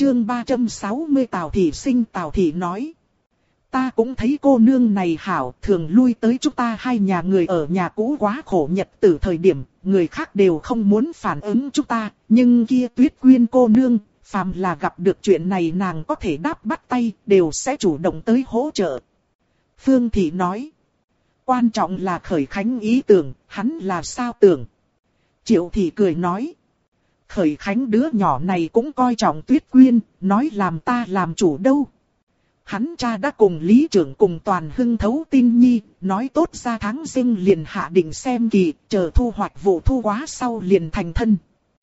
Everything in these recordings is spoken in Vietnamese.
chương 360 Tào Thị sinh. Tào Thị nói. Ta cũng thấy cô nương này hảo, thường lui tới chúng ta hai nhà người ở nhà cũ quá khổ nhật từ thời điểm, người khác đều không muốn phản ứng chúng ta, nhưng kia Tuyết Quyên cô nương, phàm là gặp được chuyện này nàng có thể đáp bắt tay, đều sẽ chủ động tới hỗ trợ. Phương Thị nói. Quan trọng là Khởi Khánh ý tưởng, hắn là sao tưởng. Triệu Thị cười nói. Khởi Khánh đứa nhỏ này cũng coi trọng Tuyết Quyên, nói làm ta làm chủ đâu. Hắn cha đã cùng Lý Trưởng cùng Toàn Hưng thấu tin nhi, nói tốt ra tháng Giêng liền hạ định xem kỳ, chờ thu hoạch vụ thu quá sau liền thành thân.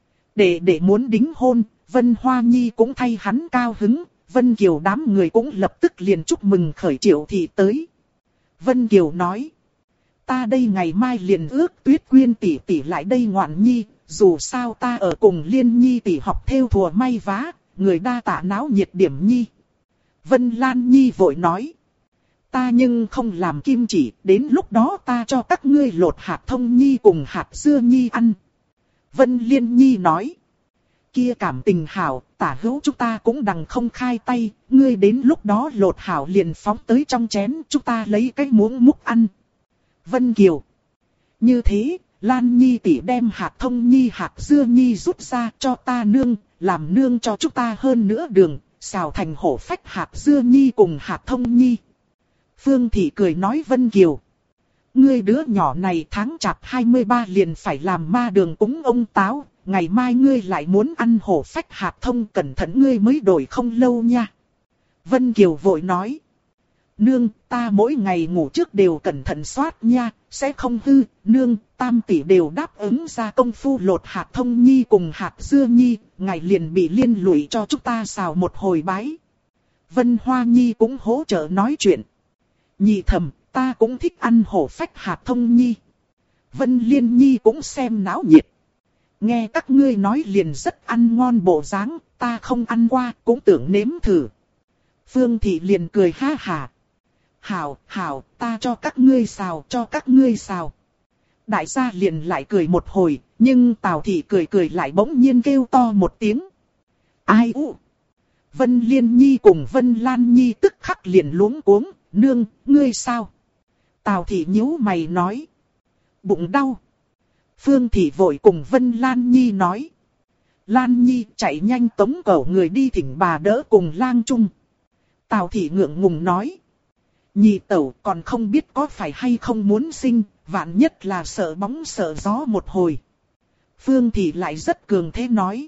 Để muốn đính hôn, Vân Hoa Nhi cũng thay hắn cao hứng, Vân Kiều đám người cũng lập tức liền chúc mừng Khởi Triệu Thị tới. Vân Kiều nói, ta đây ngày mai liền ước Tuyết Quyên tỷ tỷ lại đây ngoạn nhi, dù sao ta ở cùng Liên Nhi tỷ học thêu thùa may vá, người đa tạ náo nhiệt điểm nhi. Vân Lan Nhi vội nói, ta nhưng không làm kim chỉ, đến lúc đó ta cho các ngươi lột hạt thông nhi cùng hạt dưa nhi ăn. Vân Liên Nhi nói, kia cảm tình hảo, tả hữu chúng ta cũng đằng không khai tay, ngươi đến lúc đó lột hảo liền phóng tới trong chén, chúng ta lấy cái muỗng múc ăn. Vân Kiều, như thế, Lan Nhi tỷ đem hạt thông nhi hạt dưa nhi rút ra cho ta nương, làm nương cho chúng ta hơn nữa đường, xào thành hổ phách hạt dưa nhi cùng hạt thông nhi. Phương Thị cười nói Vân Kiều, ngươi đứa nhỏ này tháng chạp 23 liền phải làm ma đường cúng ông Táo, ngày mai ngươi lại muốn ăn hổ phách hạt thông, cẩn thận ngươi mới đổi không lâu nha. Vân Kiều vội nói, nương, ta mỗi ngày ngủ trước đều cẩn thận soát nha, sẽ không hư, nương, tam tỷ đều đáp ứng ra công phu lột hạt thông nhi cùng hạt dưa nhi, ngày liền bị liên lụy cho chúng ta xào một hồi bái. Vân Hoa Nhi cũng hỗ trợ nói chuyện. Nhị thẩm, ta cũng thích ăn hổ phách hạt thông nhi. Vân Liên Nhi cũng xem náo nhiệt. Nghe các ngươi nói liền rất ăn ngon bộ dáng, ta không ăn qua, cũng tưởng nếm thử. Phương Thị liền cười ha hà. Hảo, ta cho các ngươi xào. Đại gia liền lại cười một hồi, nhưng Tào Thị cười lại bỗng nhiên kêu to một tiếng. Ai u? Vân Liên Nhi cùng Vân Lan Nhi tức khắc liền luống cuống, nương, ngươi sao? Tào Thị nhíu mày nói. Bụng đau. Phương Thị vội cùng Vân Lan Nhi nói. Lan Nhi chạy nhanh tống cẩu người đi thỉnh bà đỡ cùng lang chung. Tào Thị ngượng ngùng nói. Nhị tẩu còn không biết có phải hay không muốn sinh, vạn nhất là sợ bóng sợ gió một hồi. Phương Thị lại rất cường thế nói.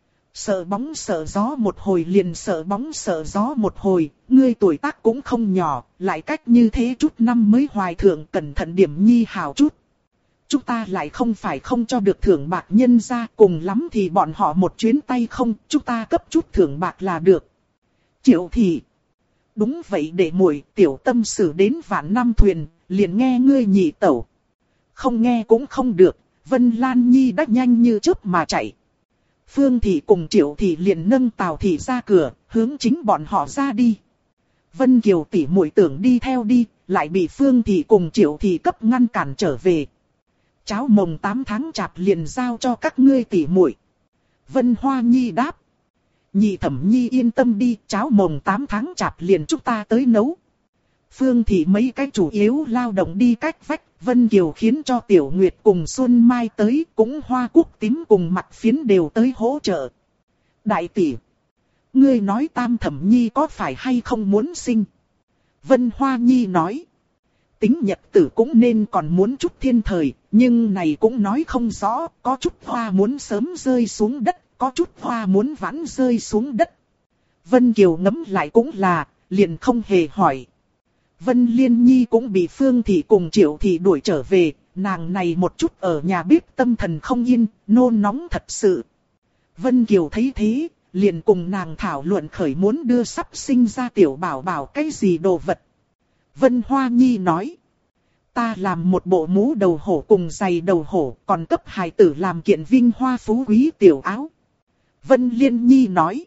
Sợ bóng sợ gió một hồi liền sợ bóng sợ gió một hồi, ngươi tuổi tác cũng không nhỏ, lại cách như thế chút năm mới hoài thượng, cẩn thận điểm nhi hảo chút. Chúng ta lại không phải không cho được thưởng bạc nhân ra, cùng lắm thì bọn họ một chuyến tay không, chúng ta cấp chút thưởng bạc là được. Triệu Thị. Đúng vậy để muội tiểu tâm xử đến vạn năm thuyền, liền nghe ngươi nhị tẩu. Không nghe cũng không được, Vân Lan Nhi đã nhanh như chớp mà chạy. Phương Thị cùng Triệu Thị liền nâng Tào Thị ra cửa, hướng chính bọn họ ra đi. Vân Kiều tỷ muội tưởng đi theo đi, lại bị Phương Thị cùng Triệu Thị cấp ngăn cản trở về. Cháu mồng 8 tháng chạp liền giao cho các ngươi tỷ muội. Vân Hoa Nhi đáp. Nhị thẩm nhi yên tâm đi, cháu mồng 8 tháng chạp liền chúng ta tới nấu. Phương Thị mấy cái chủ yếu lao động đi cách vách, Vân Kiều khiến cho Tiểu Nguyệt cùng Xuân Mai tới, cũng Hoa Cúc Tím cùng Mặt Phiến đều tới hỗ trợ. Đại tỷ, ngươi nói Tam thẩm nhi có phải hay không muốn sinh? Vân Hoa Nhi nói, tính nhật tử cũng nên còn muốn chút thiên thời, nhưng này cũng nói không rõ, có chút hoa muốn sớm rơi xuống đất, có chút hoa muốn vãn rơi xuống đất. Vân Kiều ngẫm lại cũng là, liền không hề hỏi. Vân Liên Nhi cũng bị Phương Thị cùng Triệu Thị đuổi trở về, nàng này một chút ở nhà bếp tâm thần không yên, nôn nóng thật sự. Vân Kiều thấy thế, liền cùng nàng thảo luận khởi muốn đưa sắp sinh ra tiểu bảo bảo cái gì đồ vật. Vân Hoa Nhi nói, ta làm một bộ mũ đầu hổ cùng giày đầu hổ, còn cấp hài tử làm kiện vinh hoa phú quý tiểu áo. Vân Liên Nhi nói,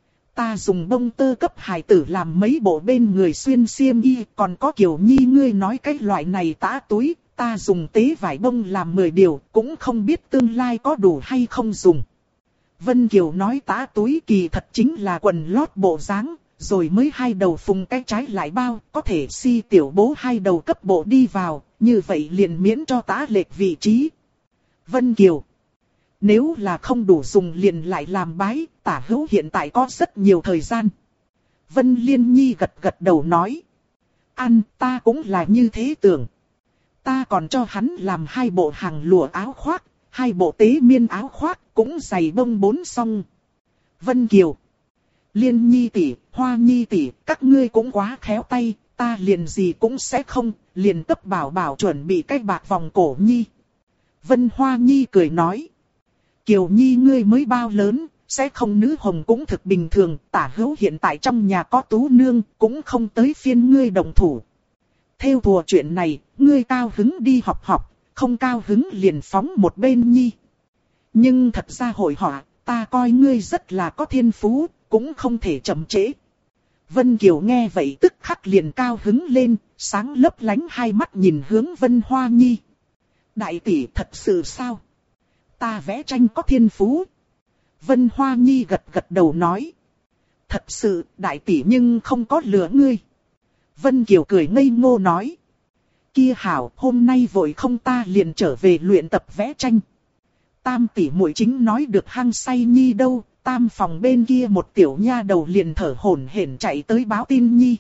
ta dùng bông tơ cấp hài tử làm mấy bộ bên người xuyên xiêm y, còn có Kiều Nhi ngươi nói cái loại này tã túi, ta dùng tế vải bông làm 10 điều, cũng không biết tương lai có đủ hay không dùng. Vân Kiều nói tá túi kỳ thật chính là quần lót bộ dáng, rồi mới hai đầu phùng cái trái lại bao, có thể si tiểu bố hai đầu cấp bộ đi vào, như vậy liền miễn cho tá lệch vị trí. Vân Kiều, nếu là không đủ dùng liền lại làm bái, tả hữu hiện tại có rất nhiều thời gian. Vân Liên Nhi gật gật đầu nói. Ăn, ta cũng là như thế tưởng. Ta còn cho hắn làm hai bộ hàng lụa áo khoác, hai bộ tế miên áo khoác, cũng giày bông 4 song. Vân Kiều, Liên Nhi tỷ, Hoa Nhi tỷ, các ngươi cũng quá khéo tay, ta liền gì cũng sẽ không, liền cấp bảo bảo chuẩn bị cái bạc vòng cổ Nhi. Vân Hoa Nhi cười nói. Kiều Nhi ngươi mới bao lớn, sẽ không nữ hồng cũng thực bình thường, tả hữu hiện tại trong nhà có tú nương, cũng không tới phiên ngươi đồng thủ. Theo thùa chuyện này, ngươi cao hứng đi học học, không cao hứng liền phóng một bên Nhi. Nhưng thật ra hội họa, ta coi ngươi rất là có thiên phú, cũng không thể chậm trễ. Vân Kiều nghe vậy tức khắc liền cao hứng lên, sáng lấp lánh hai mắt nhìn hướng Vân Hoa Nhi. Đại tỷ thật sự sao? Ta vẽ tranh có thiên phú. Vân Hoa Nhi gật gật đầu nói. Thật sự, đại tỷ nhưng không có lừa ngươi. Vân Kiều cười ngây ngô nói. Kia hảo, hôm nay vội không ta liền trở về luyện tập vẽ tranh. Tam tỷ muội chính nói được hăng say Nhi đâu, tam phòng bên kia một tiểu nha đầu liền thở hổn hển chạy tới báo tin Nhi.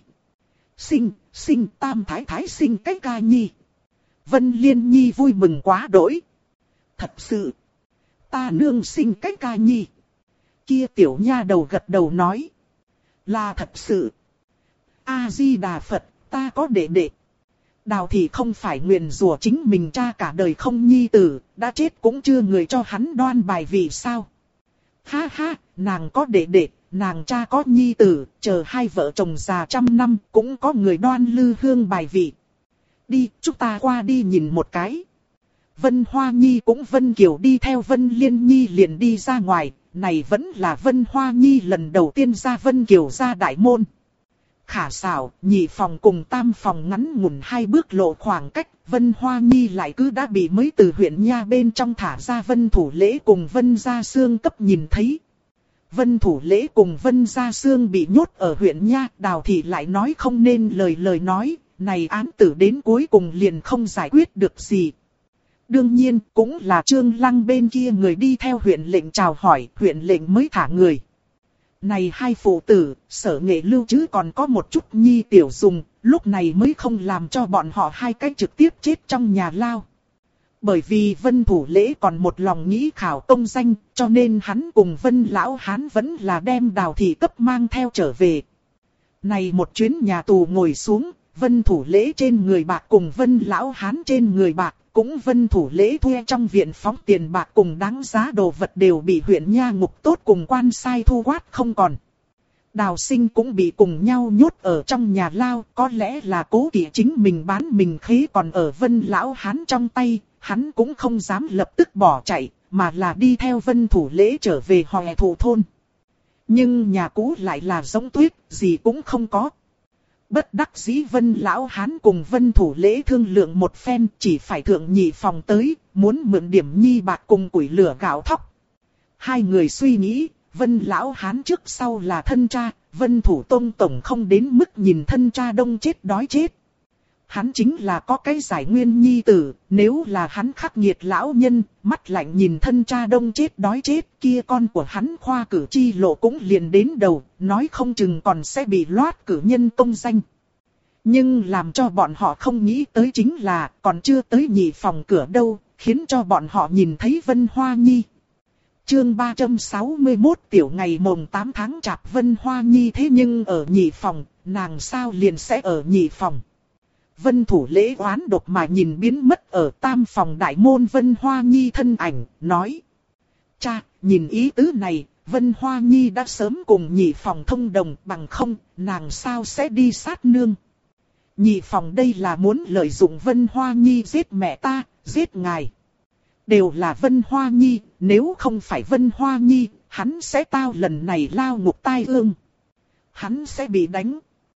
Sinh, tam thái thái sinh cái ca Nhi. Vân Liên Nhi vui mừng quá đỗi. Thật sự, ta nương sinh cái ca Nhi. Kia tiểu nha đầu gật đầu nói. Là thật sự. A-di-đà Phật, ta có đệ đệ. Đào thì không phải nguyền rủa chính mình cha cả đời không nhi tử, đã chết cũng chưa người cho hắn đoan bài vị sao. Ha ha, nàng có đệ đệ, nàng cha có nhi tử, chờ hai vợ chồng già 100 năm cũng có người đoan lư hương bài vị. Đi, chúng ta qua đi nhìn một cái. Vân Hoa Nhi cũng Vân Kiều đi theo Vân Liên Nhi liền đi ra ngoài, này vẫn là Vân Hoa Nhi lần đầu tiên ra Vân Kiều ra đại môn. Khả xảo, nhị phòng cùng tam phòng ngắn ngủn 2 bước lộ khoảng cách, Vân Hoa Nhi lại cứ đã bị mới từ huyện nha bên trong thả ra Vân Thủ Lễ cùng Vân Gia Sương cấp nhìn thấy. Vân Thủ Lễ cùng Vân Gia Sương bị nhốt ở huyện nha, Đào Thị lại nói không nên lời nói, này án tử đến cuối cùng liền không giải quyết được gì. Đương nhiên, cũng là Trương Lăng bên kia người đi theo huyện lệnh chào hỏi, huyện lệnh mới thả người. Này hai phụ tử, Sở Nghệ lưu chứ còn có một chút nhi tiểu dùng, lúc này mới không làm cho bọn họ hai cái trực tiếp chết trong nhà lao. Bởi vì Vân Thủ Lễ còn một lòng nghĩ khảo công danh, cho nên hắn cùng Vân Lão Hán vẫn là đem Đào Thị cấp mang theo trở về. Này một chuyến nhà tù ngồi xuống, Vân Thủ Lễ trên người bạc cùng Vân Lão Hán trên người bạc, cũng Vân Thủ Lễ thuê trong viện phóng tiền bạc cùng đáng giá đồ vật đều bị huyện nha ngục tốt cùng quan sai thu quát không còn. Đào Sinh cũng bị cùng nhau nhốt ở trong nhà lao, có lẽ là cố kỵ chính mình bán mình khế còn ở Vân Lão Hán trong tay, hắn cũng không dám lập tức bỏ chạy, mà là đi theo Vân Thủ Lễ trở về Hòe Thủ thôn. Nhưng nhà cũ lại là giống tuyết, gì cũng không có. Bất đắc dĩ Vân Lão Hán cùng Vân Thủ Lễ thương lượng một phen, chỉ phải thượng nhị phòng tới, muốn mượn điểm nhi bạc cùng củi lửa gạo thóc. Hai người suy nghĩ, Vân Lão Hán trước sau là thân cha, Vân Thủ Tông tổng không đến mức nhìn thân cha đông chết đói chết. Hắn chính là có cái giải nguyên nhi tử, nếu là hắn khắc nghiệt lão nhân, mắt lạnh nhìn thân cha đông chết đói chết, kia con của hắn khoa cử chi lộ cũng liền đến đầu, nói không chừng còn sẽ bị loát cử nhân công danh. Nhưng làm cho bọn họ không nghĩ tới chính là, còn chưa tới nhị phòng cửa đâu, khiến cho bọn họ nhìn thấy Vân Hoa Nhi. Chương 361 tiểu ngày mồng 8 tháng chạp Vân Hoa Nhi thế nhưng ở nhị phòng, nàng sao liền sẽ ở nhị phòng. Vân Thủ Lễ oán độc mà nhìn biến mất ở tam phòng đại môn Vân Hoa Nhi thân ảnh, nói. Cha, nhìn ý tứ này, Vân Hoa Nhi đã sớm cùng nhị phòng thông đồng, bằng không, nàng sao sẽ đi sát nương. Nhị phòng đây là muốn lợi dụng Vân Hoa Nhi giết mẹ ta, giết ngài. Đều là Vân Hoa Nhi, nếu không phải Vân Hoa Nhi, hắn sẽ tao lần này lao ngục tai ương. Hắn sẽ bị đánh.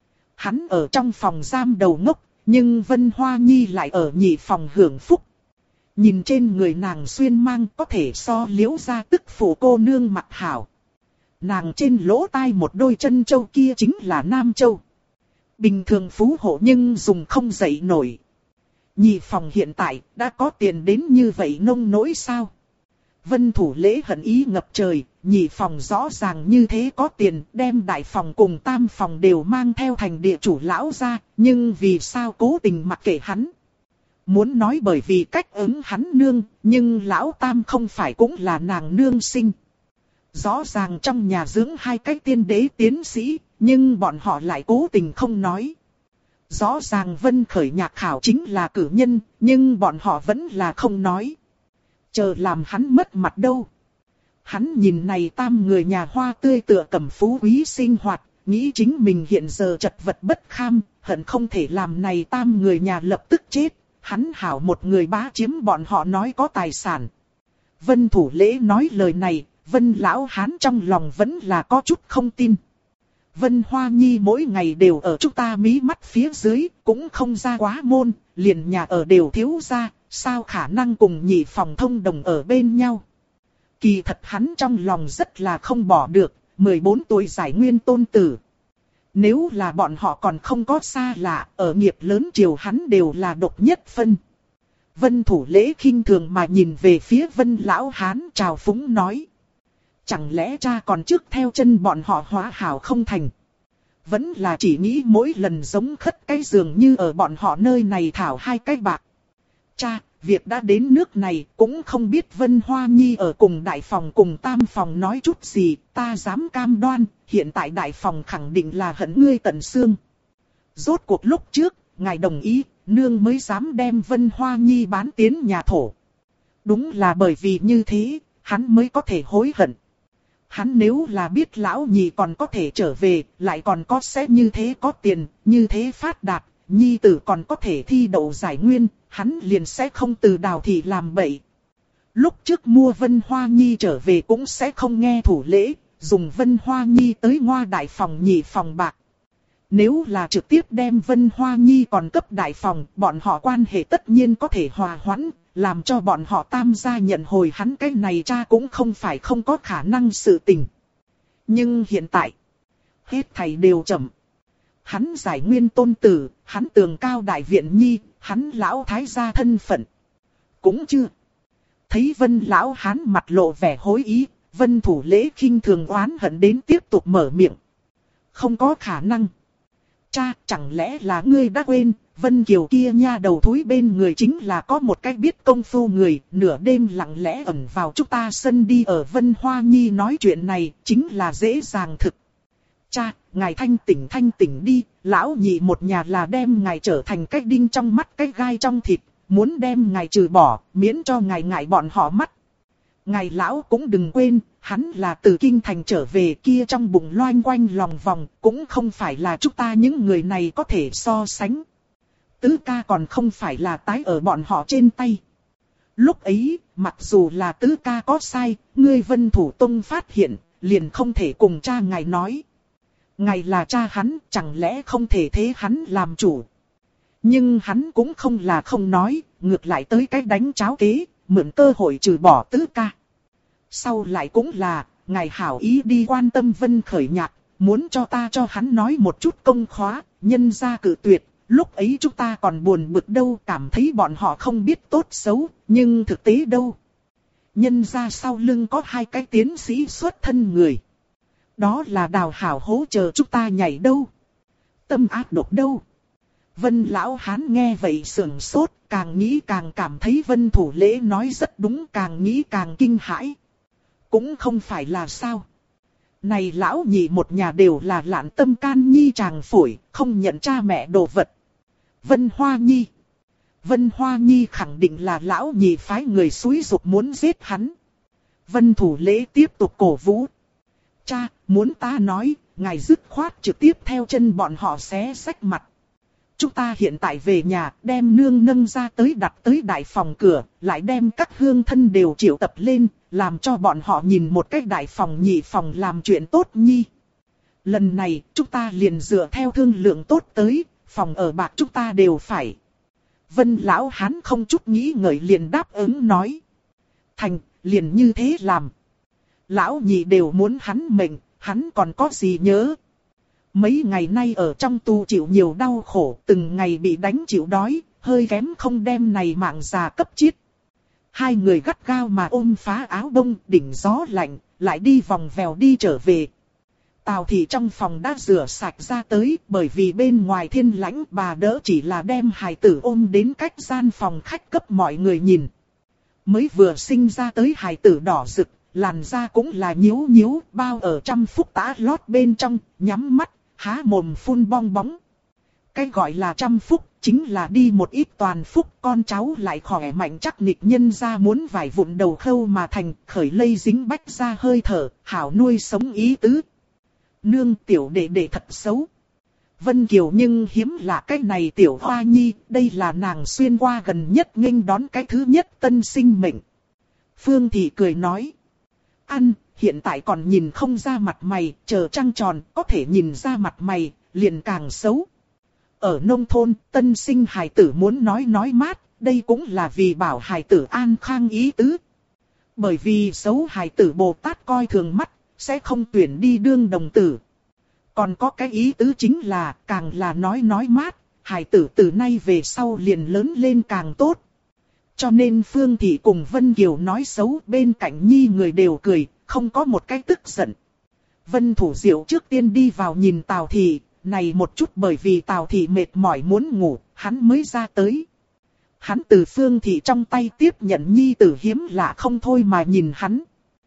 Hắn ở trong phòng giam đầu ngốc, nhưng Vân Hoa Nhi lại ở nhị phòng hưởng phúc. Nhìn trên người nàng xuyên mang có thể so Liễu gia tức phụ cô nương mặc hảo. Nàng trên lỗ tai một đôi chân châu kia chính là nam châu. Bình thường phú hộ nhưng dùng không dậy nổi. Nhị phòng hiện tại đã có tiền đến như vậy nông nỗi sao? Vân Thủ Lễ hận ý ngập trời, nhị phòng rõ ràng như thế có tiền, đem đại phòng cùng tam phòng đều mang theo thành địa chủ lão ra, nhưng vì sao cố tình mặc kệ hắn? Muốn nói bởi vì cách ứng hắn nương, nhưng lão tam không phải cũng là nàng nương sinh. Rõ ràng trong nhà dưỡng hai cái tiên đế tiến sĩ, nhưng bọn họ lại cố tình không nói. Rõ ràng Vân Khởi Nhạc khảo chính là cử nhân, nhưng bọn họ vẫn là không nói. Chờ làm hắn mất mặt đâu. Hắn nhìn này tam người nhà hoa tươi tựa cẩm phú quý sinh hoạt, nghĩ chính mình hiện giờ chật vật bất kham, hận không thể làm này tam người nhà lập tức chết. Hắn hảo một người bá chiếm bọn họ nói có tài sản. Vân Thủ Lễ nói lời này, Vân Lão Hán trong lòng vẫn là có chút không tin. Vân Hoa Nhi mỗi ngày đều ở chúng ta mí mắt phía dưới, cũng không ra quá môn, liền nhà ở đều thiếu ra, sao khả năng cùng nhị phòng thông đồng ở bên nhau. Kỳ thật hắn trong lòng rất là không bỏ được, 14 tuổi giải nguyên tôn tử. Nếu là bọn họ còn không có xa lạ, ở nghiệp lớn triều hắn đều là độc nhất phân. Vân Thủ Lễ khinh thường mà nhìn về phía Vân Lão Hán trào phúng nói. Chẳng lẽ cha còn trước theo chân bọn họ hóa hảo không thành? Vẫn là chỉ nghĩ mỗi lần giống khất cái giường như ở bọn họ nơi này thảo hai cái bạc. Cha, việc đã đến nước này cũng không biết Vân Hoa Nhi ở cùng đại phòng cùng tam phòng nói chút gì, ta dám cam đoan, hiện tại đại phòng khẳng định là hận ngươi tận xương. Rốt cuộc lúc trước, ngài đồng ý, nương mới dám đem Vân Hoa Nhi bán tiến nhà thổ. Đúng là bởi vì như thế, hắn mới có thể hối hận. Hắn nếu là biết lão nhị còn có thể trở về, lại còn có sẽ như thế có tiền, như thế phát đạt, nhi tử còn có thể thi đậu giải nguyên, hắn liền sẽ không từ Đào thị làm bậy. Lúc trước mua Vân Hoa Nhi trở về cũng sẽ không nghe Thủ Lễ, dùng Vân Hoa Nhi tới ngoa đại phòng nhị phòng bạc. Nếu là trực tiếp đem Vân Hoa Nhi còn cấp đại phòng, bọn họ quan hệ tất nhiên có thể hòa hoãn, làm cho bọn họ tam gia nhận hồi hắn cái này cha cũng không phải không có khả năng sự tình. Nhưng hiện tại, hết thảy đều chậm. Hắn giải nguyên tôn tử, hắn tường cao đại viện nhi, hắn lão thái gia thân phận. Cũng chưa. Thấy Vân Lão Hán mặt lộ vẻ hối ý, Vân Thủ Lễ khinh thường oán hận đến tiếp tục mở miệng. Không có khả năng. Cha, chẳng lẽ là ngươi đã quên, Vân Kiều kia nha đầu thúi bên người chính là có một cái biết công phu người, nửa đêm lặng lẽ ẩn vào chúng ta sân đi ở Vân Hoa Nhi nói chuyện này, chính là dễ dàng thực. Cha, ngài thanh tỉnh đi, lão nhị một nhà là đem ngài trở thành cái đinh trong mắt cái gai trong thịt, muốn đem ngài trừ bỏ, miễn cho ngài ngại bọn họ mắt. Ngài lão cũng đừng quên, hắn là từ kinh thành trở về kia trong bụng loanh quanh lòng vòng, cũng không phải là chúng ta những người này có thể so sánh. Tứ ca còn không phải là tái ở bọn họ trên tay. Lúc ấy, mặc dù là tứ ca có sai, ngươi Vân Thủ Tông phát hiện, liền không thể cùng cha ngài nói. Ngài là cha hắn, chẳng lẽ không thể thế hắn làm chủ. Nhưng hắn cũng không là không nói, ngược lại tới cái đánh cháo kế, mượn cơ hội trừ bỏ tứ ca. Sau lại cũng là, ngài hảo ý đi quan tâm Vân Khởi Nhạc, muốn cho ta cho hắn nói một chút công khóa, nhân ra cự tuyệt. Lúc ấy chúng ta còn buồn bực đâu, cảm thấy bọn họ không biết tốt xấu, nhưng thực tế đâu. Nhân ra sau lưng có hai cái tiến sĩ xuất thân người. Đó là đào hảo hố chờ chúng ta nhảy đâu. Tâm ác độc đâu. Vân Lão Hán nghe vậy sườn sốt, càng nghĩ càng cảm thấy Vân Thủ Lễ nói rất đúng, càng nghĩ càng kinh hãi. Cũng không phải là sao. Này lão nhị một nhà đều là lạn tâm can nhi chàng phổi, không nhận cha mẹ đồ vật. Vân Hoa Nhi. Vân Hoa Nhi khẳng định là lão nhị phái người xúi giục muốn giết hắn. Vân Thủ Lễ tiếp tục cổ vũ. Cha, muốn ta nói, ngài dứt khoát trực tiếp theo chân bọn họ xé xách mặt. Chúng ta hiện tại về nhà, đem nương nâng ra tới đặt tới đại phòng cửa, lại đem các hương thân đều triệu tập lên, làm cho bọn họ nhìn một cách đại phòng nhị phòng làm chuyện tốt nhi. Lần này, chúng ta liền dựa theo thương lượng tốt tới, phòng ở bạc chúng ta đều phải. Vân lão hán không chút nghĩ ngợi liền đáp ứng nói. Thành, liền như thế làm. Lão nhị đều muốn hắn mệnh, hắn còn có gì nhớ. Mấy ngày nay ở trong tu chịu nhiều đau khổ, từng ngày bị đánh chịu đói, hơi kém không đem này mạng già cấp chết. Hai người gắt gao mà ôm phá áo đông, đỉnh gió lạnh, lại đi vòng vèo đi trở về. Tào thị trong phòng đã rửa sạch ra tới, bởi vì bên ngoài thiên lãnh bà đỡ chỉ là đem hài tử ôm đến cách gian phòng khách cấp mọi người nhìn. Mới vừa sinh ra tới hài tử đỏ rực, làn da cũng là nhíu nhíu, bao ở trăm phúc tã lót bên trong, nhắm mắt, há mồm phun bong bóng. Cái gọi là trăm phúc, chính là đi một ít toàn phúc, con cháu lại khỏe mạnh chắc nịch nhân ra muốn vài vụn đầu khâu mà thành, khởi lây dính bách ra hơi thở, hảo nuôi sống ý tứ. Nương tiểu đệ đệ thật xấu. Vân Kiều nhưng hiếm lạ cái này tiểu hoa nhi, đây là nàng xuyên qua gần nhất nghênh đón cái thứ nhất tân sinh mệnh. Phương Thị cười nói. Ăn, hiện tại còn nhìn không ra mặt mày, chờ trăng tròn, có thể nhìn ra mặt mày, liền càng xấu. Ở nông thôn, tân sinh hài tử muốn nói mát, đây cũng là vì bảo hài tử an khang ý tứ. Bởi vì xấu hài tử Bồ Tát coi thường mắt, sẽ không tuyển đi đương đồng tử. Còn có cái ý tứ chính là, càng là nói mát, hài tử từ nay về sau liền lớn lên càng tốt. Cho nên Phương Thị cùng Vân Kiều nói xấu, bên cạnh nhi người đều cười, không có một cái tức giận. Vân Thủ Diệu trước tiên đi vào nhìn Tào Thị, này một chút bởi vì Tào Thị mệt mỏi muốn ngủ, hắn mới ra tới. Hắn từ Phương Thị trong tay tiếp nhận nhi tử hiếm lạ không thôi mà nhìn hắn.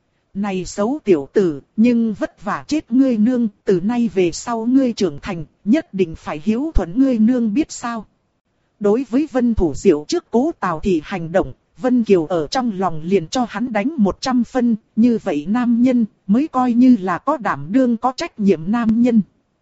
Này xấu tiểu tử, nhưng vất vả chết ngươi nương, từ nay về sau ngươi trưởng thành, nhất định phải hiếu thuận ngươi nương biết sao. Đối với Vân Thủ Diệu trước cố Tào Thị hành động, Vân Kiều ở trong lòng liền cho hắn đánh 100 phân, như vậy nam nhân mới coi như là có đảm đương có trách nhiệm nam nhân.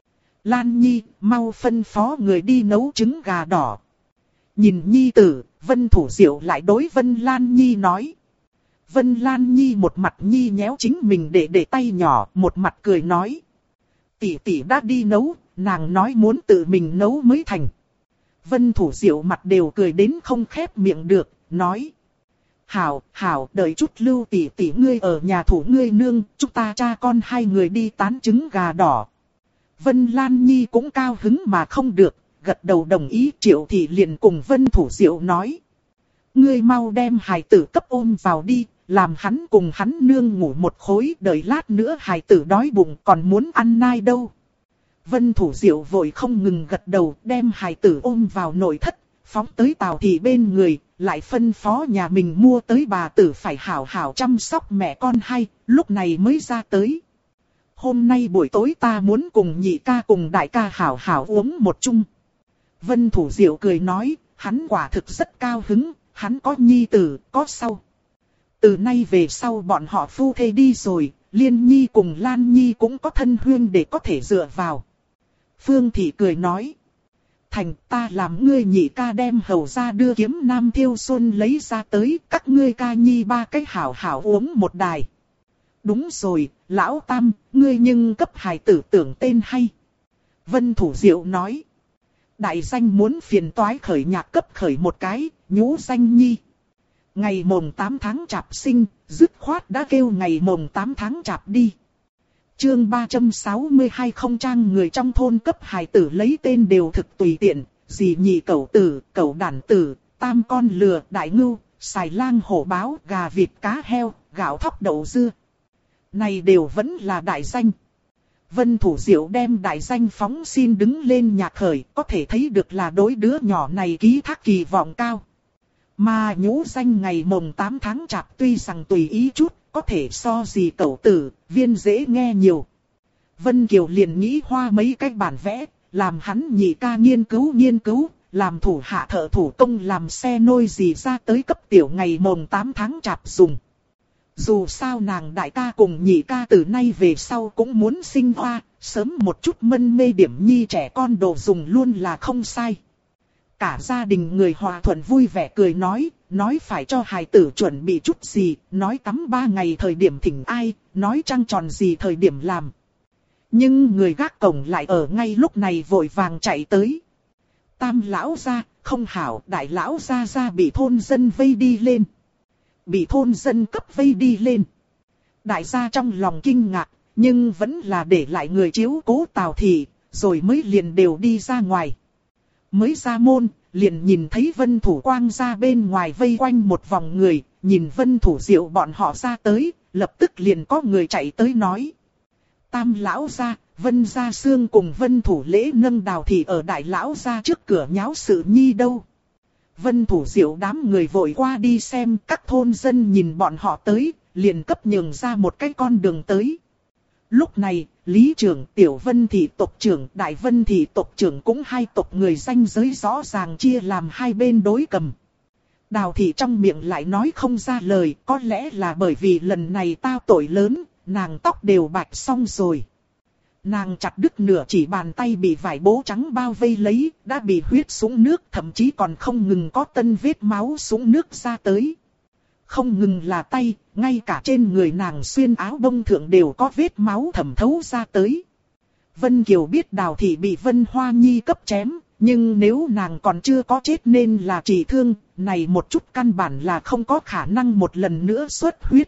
Lan Nhi, mau phân phó người đi nấu trứng gà đỏ. Nhìn Nhi tử, Vân Thủ Diệu lại đối Vân Lan Nhi nói. Vân Lan Nhi một mặt nhi nhéo chính mình để tay nhỏ, một mặt cười nói. Tỷ tỷ đã đi nấu, nàng nói muốn tự mình nấu mới thành. Vân Thủ Diệu mặt đều cười đến không khép miệng được, nói. Hảo, đợi chút Lưu tỷ tỷ ngươi ở nhà thủ ngươi nương, chúng ta cha con hai người đi tán trứng gà đỏ. Vân Lan Nhi cũng cao hứng mà không được, gật đầu đồng ý. Triệu Thị liền cùng Vân Thủ Diệu nói. Ngươi mau đem hài tử cấp ôm vào đi, làm hắn cùng hắn nương ngủ một khối, đợi lát nữa hài tử đói bụng còn muốn ăn nai đâu. Vân Thủ Diệu vội không ngừng gật đầu, đem hài tử ôm vào nội thất, phóng tới Tào Thị bên người, lại phân phó nhà mình mua tới bà tử phải hảo hảo chăm sóc mẹ con hay, lúc này mới ra tới. Hôm nay buổi tối ta muốn cùng nhị ca cùng đại ca hảo hảo uống một chung. Vân Thủ Diệu cười nói, hắn quả thực rất cao hứng, hắn có nhi tử, có sau. Từ nay về sau bọn họ phu thê đi rồi, Liên Nhi cùng Lan Nhi cũng có thân huyên để có thể dựa vào. Phương Thị cười nói. Thành ta làm ngươi nhị ca đem hầu ra đưa kiếm nam thiêu xuân lấy ra tới, các ngươi ca nhi ba cái hảo hảo uống một đài. Đúng rồi, lão tam, ngươi nhưng cấp hài tử tưởng tên hay. Vân Thủ Diệu nói. Đại danh muốn phiền toái khởi nhạc cấp khởi một cái, nhũ danh nhi. Ngày mồng 8 tháng chạp sinh, dứt khoát đã kêu ngày mồng 8 tháng chạp đi. Chương 362 không trang người trong thôn cấp hài tử lấy tên đều thực tùy tiện, gì nhị cẩu tử, cẩu đản tử, tam con lừa, đại ngưu, xài lang hổ báo, gà vịt cá heo, gạo thóc đậu dưa. Này đều vẫn là đại danh. Vân Thủ Diệu đem đại danh phóng xin đứng lên nhạc khởi, có thể thấy được là đối đứa nhỏ này ký thác kỳ vọng cao. Mà nhũ danh ngày mồng 8 tháng chạp tuy rằng tùy ý chút, có thể so gì cẩu tử, viên dễ nghe nhiều. Vân Kiều liền nghĩ hoa mấy cái bản vẽ, làm hắn nhị ca nghiên cứu, làm thủ hạ thợ thủ công làm xe nôi gì ra tới cấp tiểu ngày mồng 8 tháng chạp dùng. Dù sao nàng đại ca cùng nhị ca từ nay về sau cũng muốn sinh hoa, sớm một chút mân mê điểm nhi trẻ con đồ dùng luôn là không sai. Cả gia đình người hòa thuận vui vẻ cười nói phải cho hài tử chuẩn bị chút gì, nói tắm 3 ngày thời điểm thỉnh ai, nói trăng tròn gì thời điểm làm. Nhưng người gác cổng lại ở ngay lúc này vội vàng chạy tới. Tam lão ra, không hảo, đại lão gia gia bị thôn dân vây đi lên. Bị thôn dân cấp vây đi lên. Đại gia trong lòng kinh ngạc, nhưng vẫn là để lại người chiếu cố Tào thị, rồi mới liền đều đi ra ngoài. Mới ra môn, liền nhìn thấy Vân Thủ Quang ra bên ngoài vây quanh một vòng người, nhìn Vân Thủ Diệu bọn họ ra tới, lập tức liền có người chạy tới nói. Tam lão gia, Vân Gia Sương cùng Vân Thủ Lễ nâng Đào thị ở đại lão gia trước cửa nháo sự nhi đâu. Vân Thủ Diệu đám người vội qua đi xem, các thôn dân nhìn bọn họ tới, liền cấp nhường ra một cái con đường tới. Lúc này, Lý trưởng, Tiểu Vân thị tộc trưởng, Đại Vân thị tộc trưởng cũng hai tộc người ranh giới rõ ràng chia làm hai bên đối cầm. Đào thị trong miệng lại nói không ra lời, có lẽ là bởi vì lần này tao tội lớn, nàng tóc đều bạch xong rồi. Nàng chặt đứt nửa chỉ bàn tay bị vải bố trắng bao vây lấy, đã bị huyết sũng nước, thậm chí còn không ngừng có tân vết máu sũng nước ra tới. Không ngừng là tay, ngay cả trên người nàng xuyên áo bông thượng đều có vết máu thẩm thấu ra tới. Vân Kiều biết Đào thị bị Vân Hoa Nhi cấp chém, nhưng nếu nàng còn chưa có chết nên là trị thương, này một chút căn bản là không có khả năng một lần nữa xuất huyết,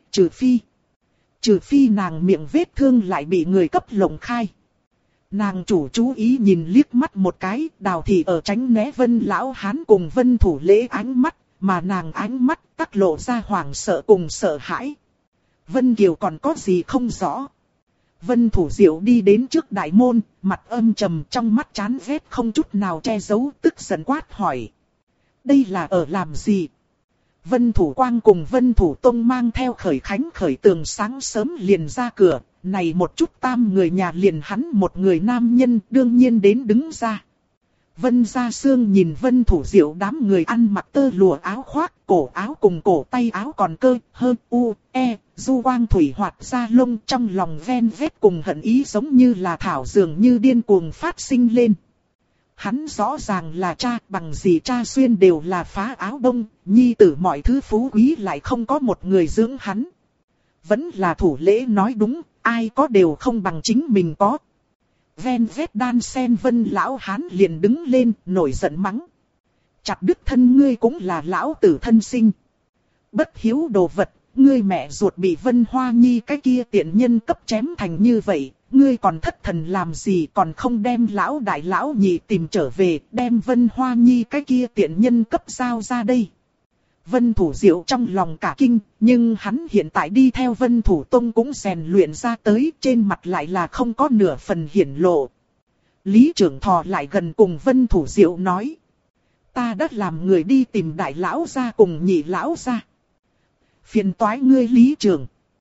trừ phi nàng miệng vết thương lại bị người cấp lộng khai. Nàng chủ chú ý nhìn liếc mắt một cái, Đào thị ở tránh né Vân Lão Hán cùng Vân Thủ Lễ ánh mắt, mà nàng ánh mắt tắc lộ ra hoảng sợ cùng sợ hãi. Vân Kiều còn có gì không rõ. Vân Thủ Diệu đi đến trước đại môn, mặt âm trầm, trong mắt chán ghét không chút nào che giấu, tức giận quát hỏi. Đây là ở làm gì? Vân Thủ Quang cùng Vân Thủ Tông mang theo Khởi Khánh Khởi Tường sáng sớm liền ra cửa, này một chút tam người nhà liền hắn một người nam nhân đương nhiên đến đứng ra. Vân Gia Sương nhìn Vân Thủ Diệu đám người ăn mặc tơ lụa áo khoác, cổ áo cùng cổ tay áo còn cơ, hơn u, e, du quang thủy hoạt ra lông, trong lòng ven vết cùng hận ý giống như là thảo dường như điên cuồng phát sinh lên. Hắn rõ ràng là cha, bằng gì cha xuyên đều là phá áo bông, nhi tử mọi thứ phú quý lại không có một người dưỡng hắn. Vẫn là Thủ Lễ nói đúng, ai có đều không bằng chính mình có. Ven vết đan sen Vân Lão Hán liền đứng lên, nổi giận mắng. Chặt đứt thân ngươi cũng là lão tử thân sinh. Bất hiếu đồ vật, ngươi mẹ ruột bị Vân Hoa Nhi cái kia tiện nhân cấp chém thành như vậy, ngươi còn thất thần làm gì, còn không đem lão đại lão nhị tìm trở về, đem Vân Hoa Nhi cái kia tiện nhân cấp giao ra đây. Vân Thủ Diệu trong lòng cả kinh, nhưng hắn hiện tại đi theo Vân Thủ Tông cũng rèn luyện ra tới, trên mặt lại là không có nửa phần hiển lộ. Lý trưởng thò lại gần cùng Vân Thủ Diệu nói. Ta đã làm người đi tìm đại lão gia cùng nhị lão gia. Phiền toái ngươi Lý trưởng.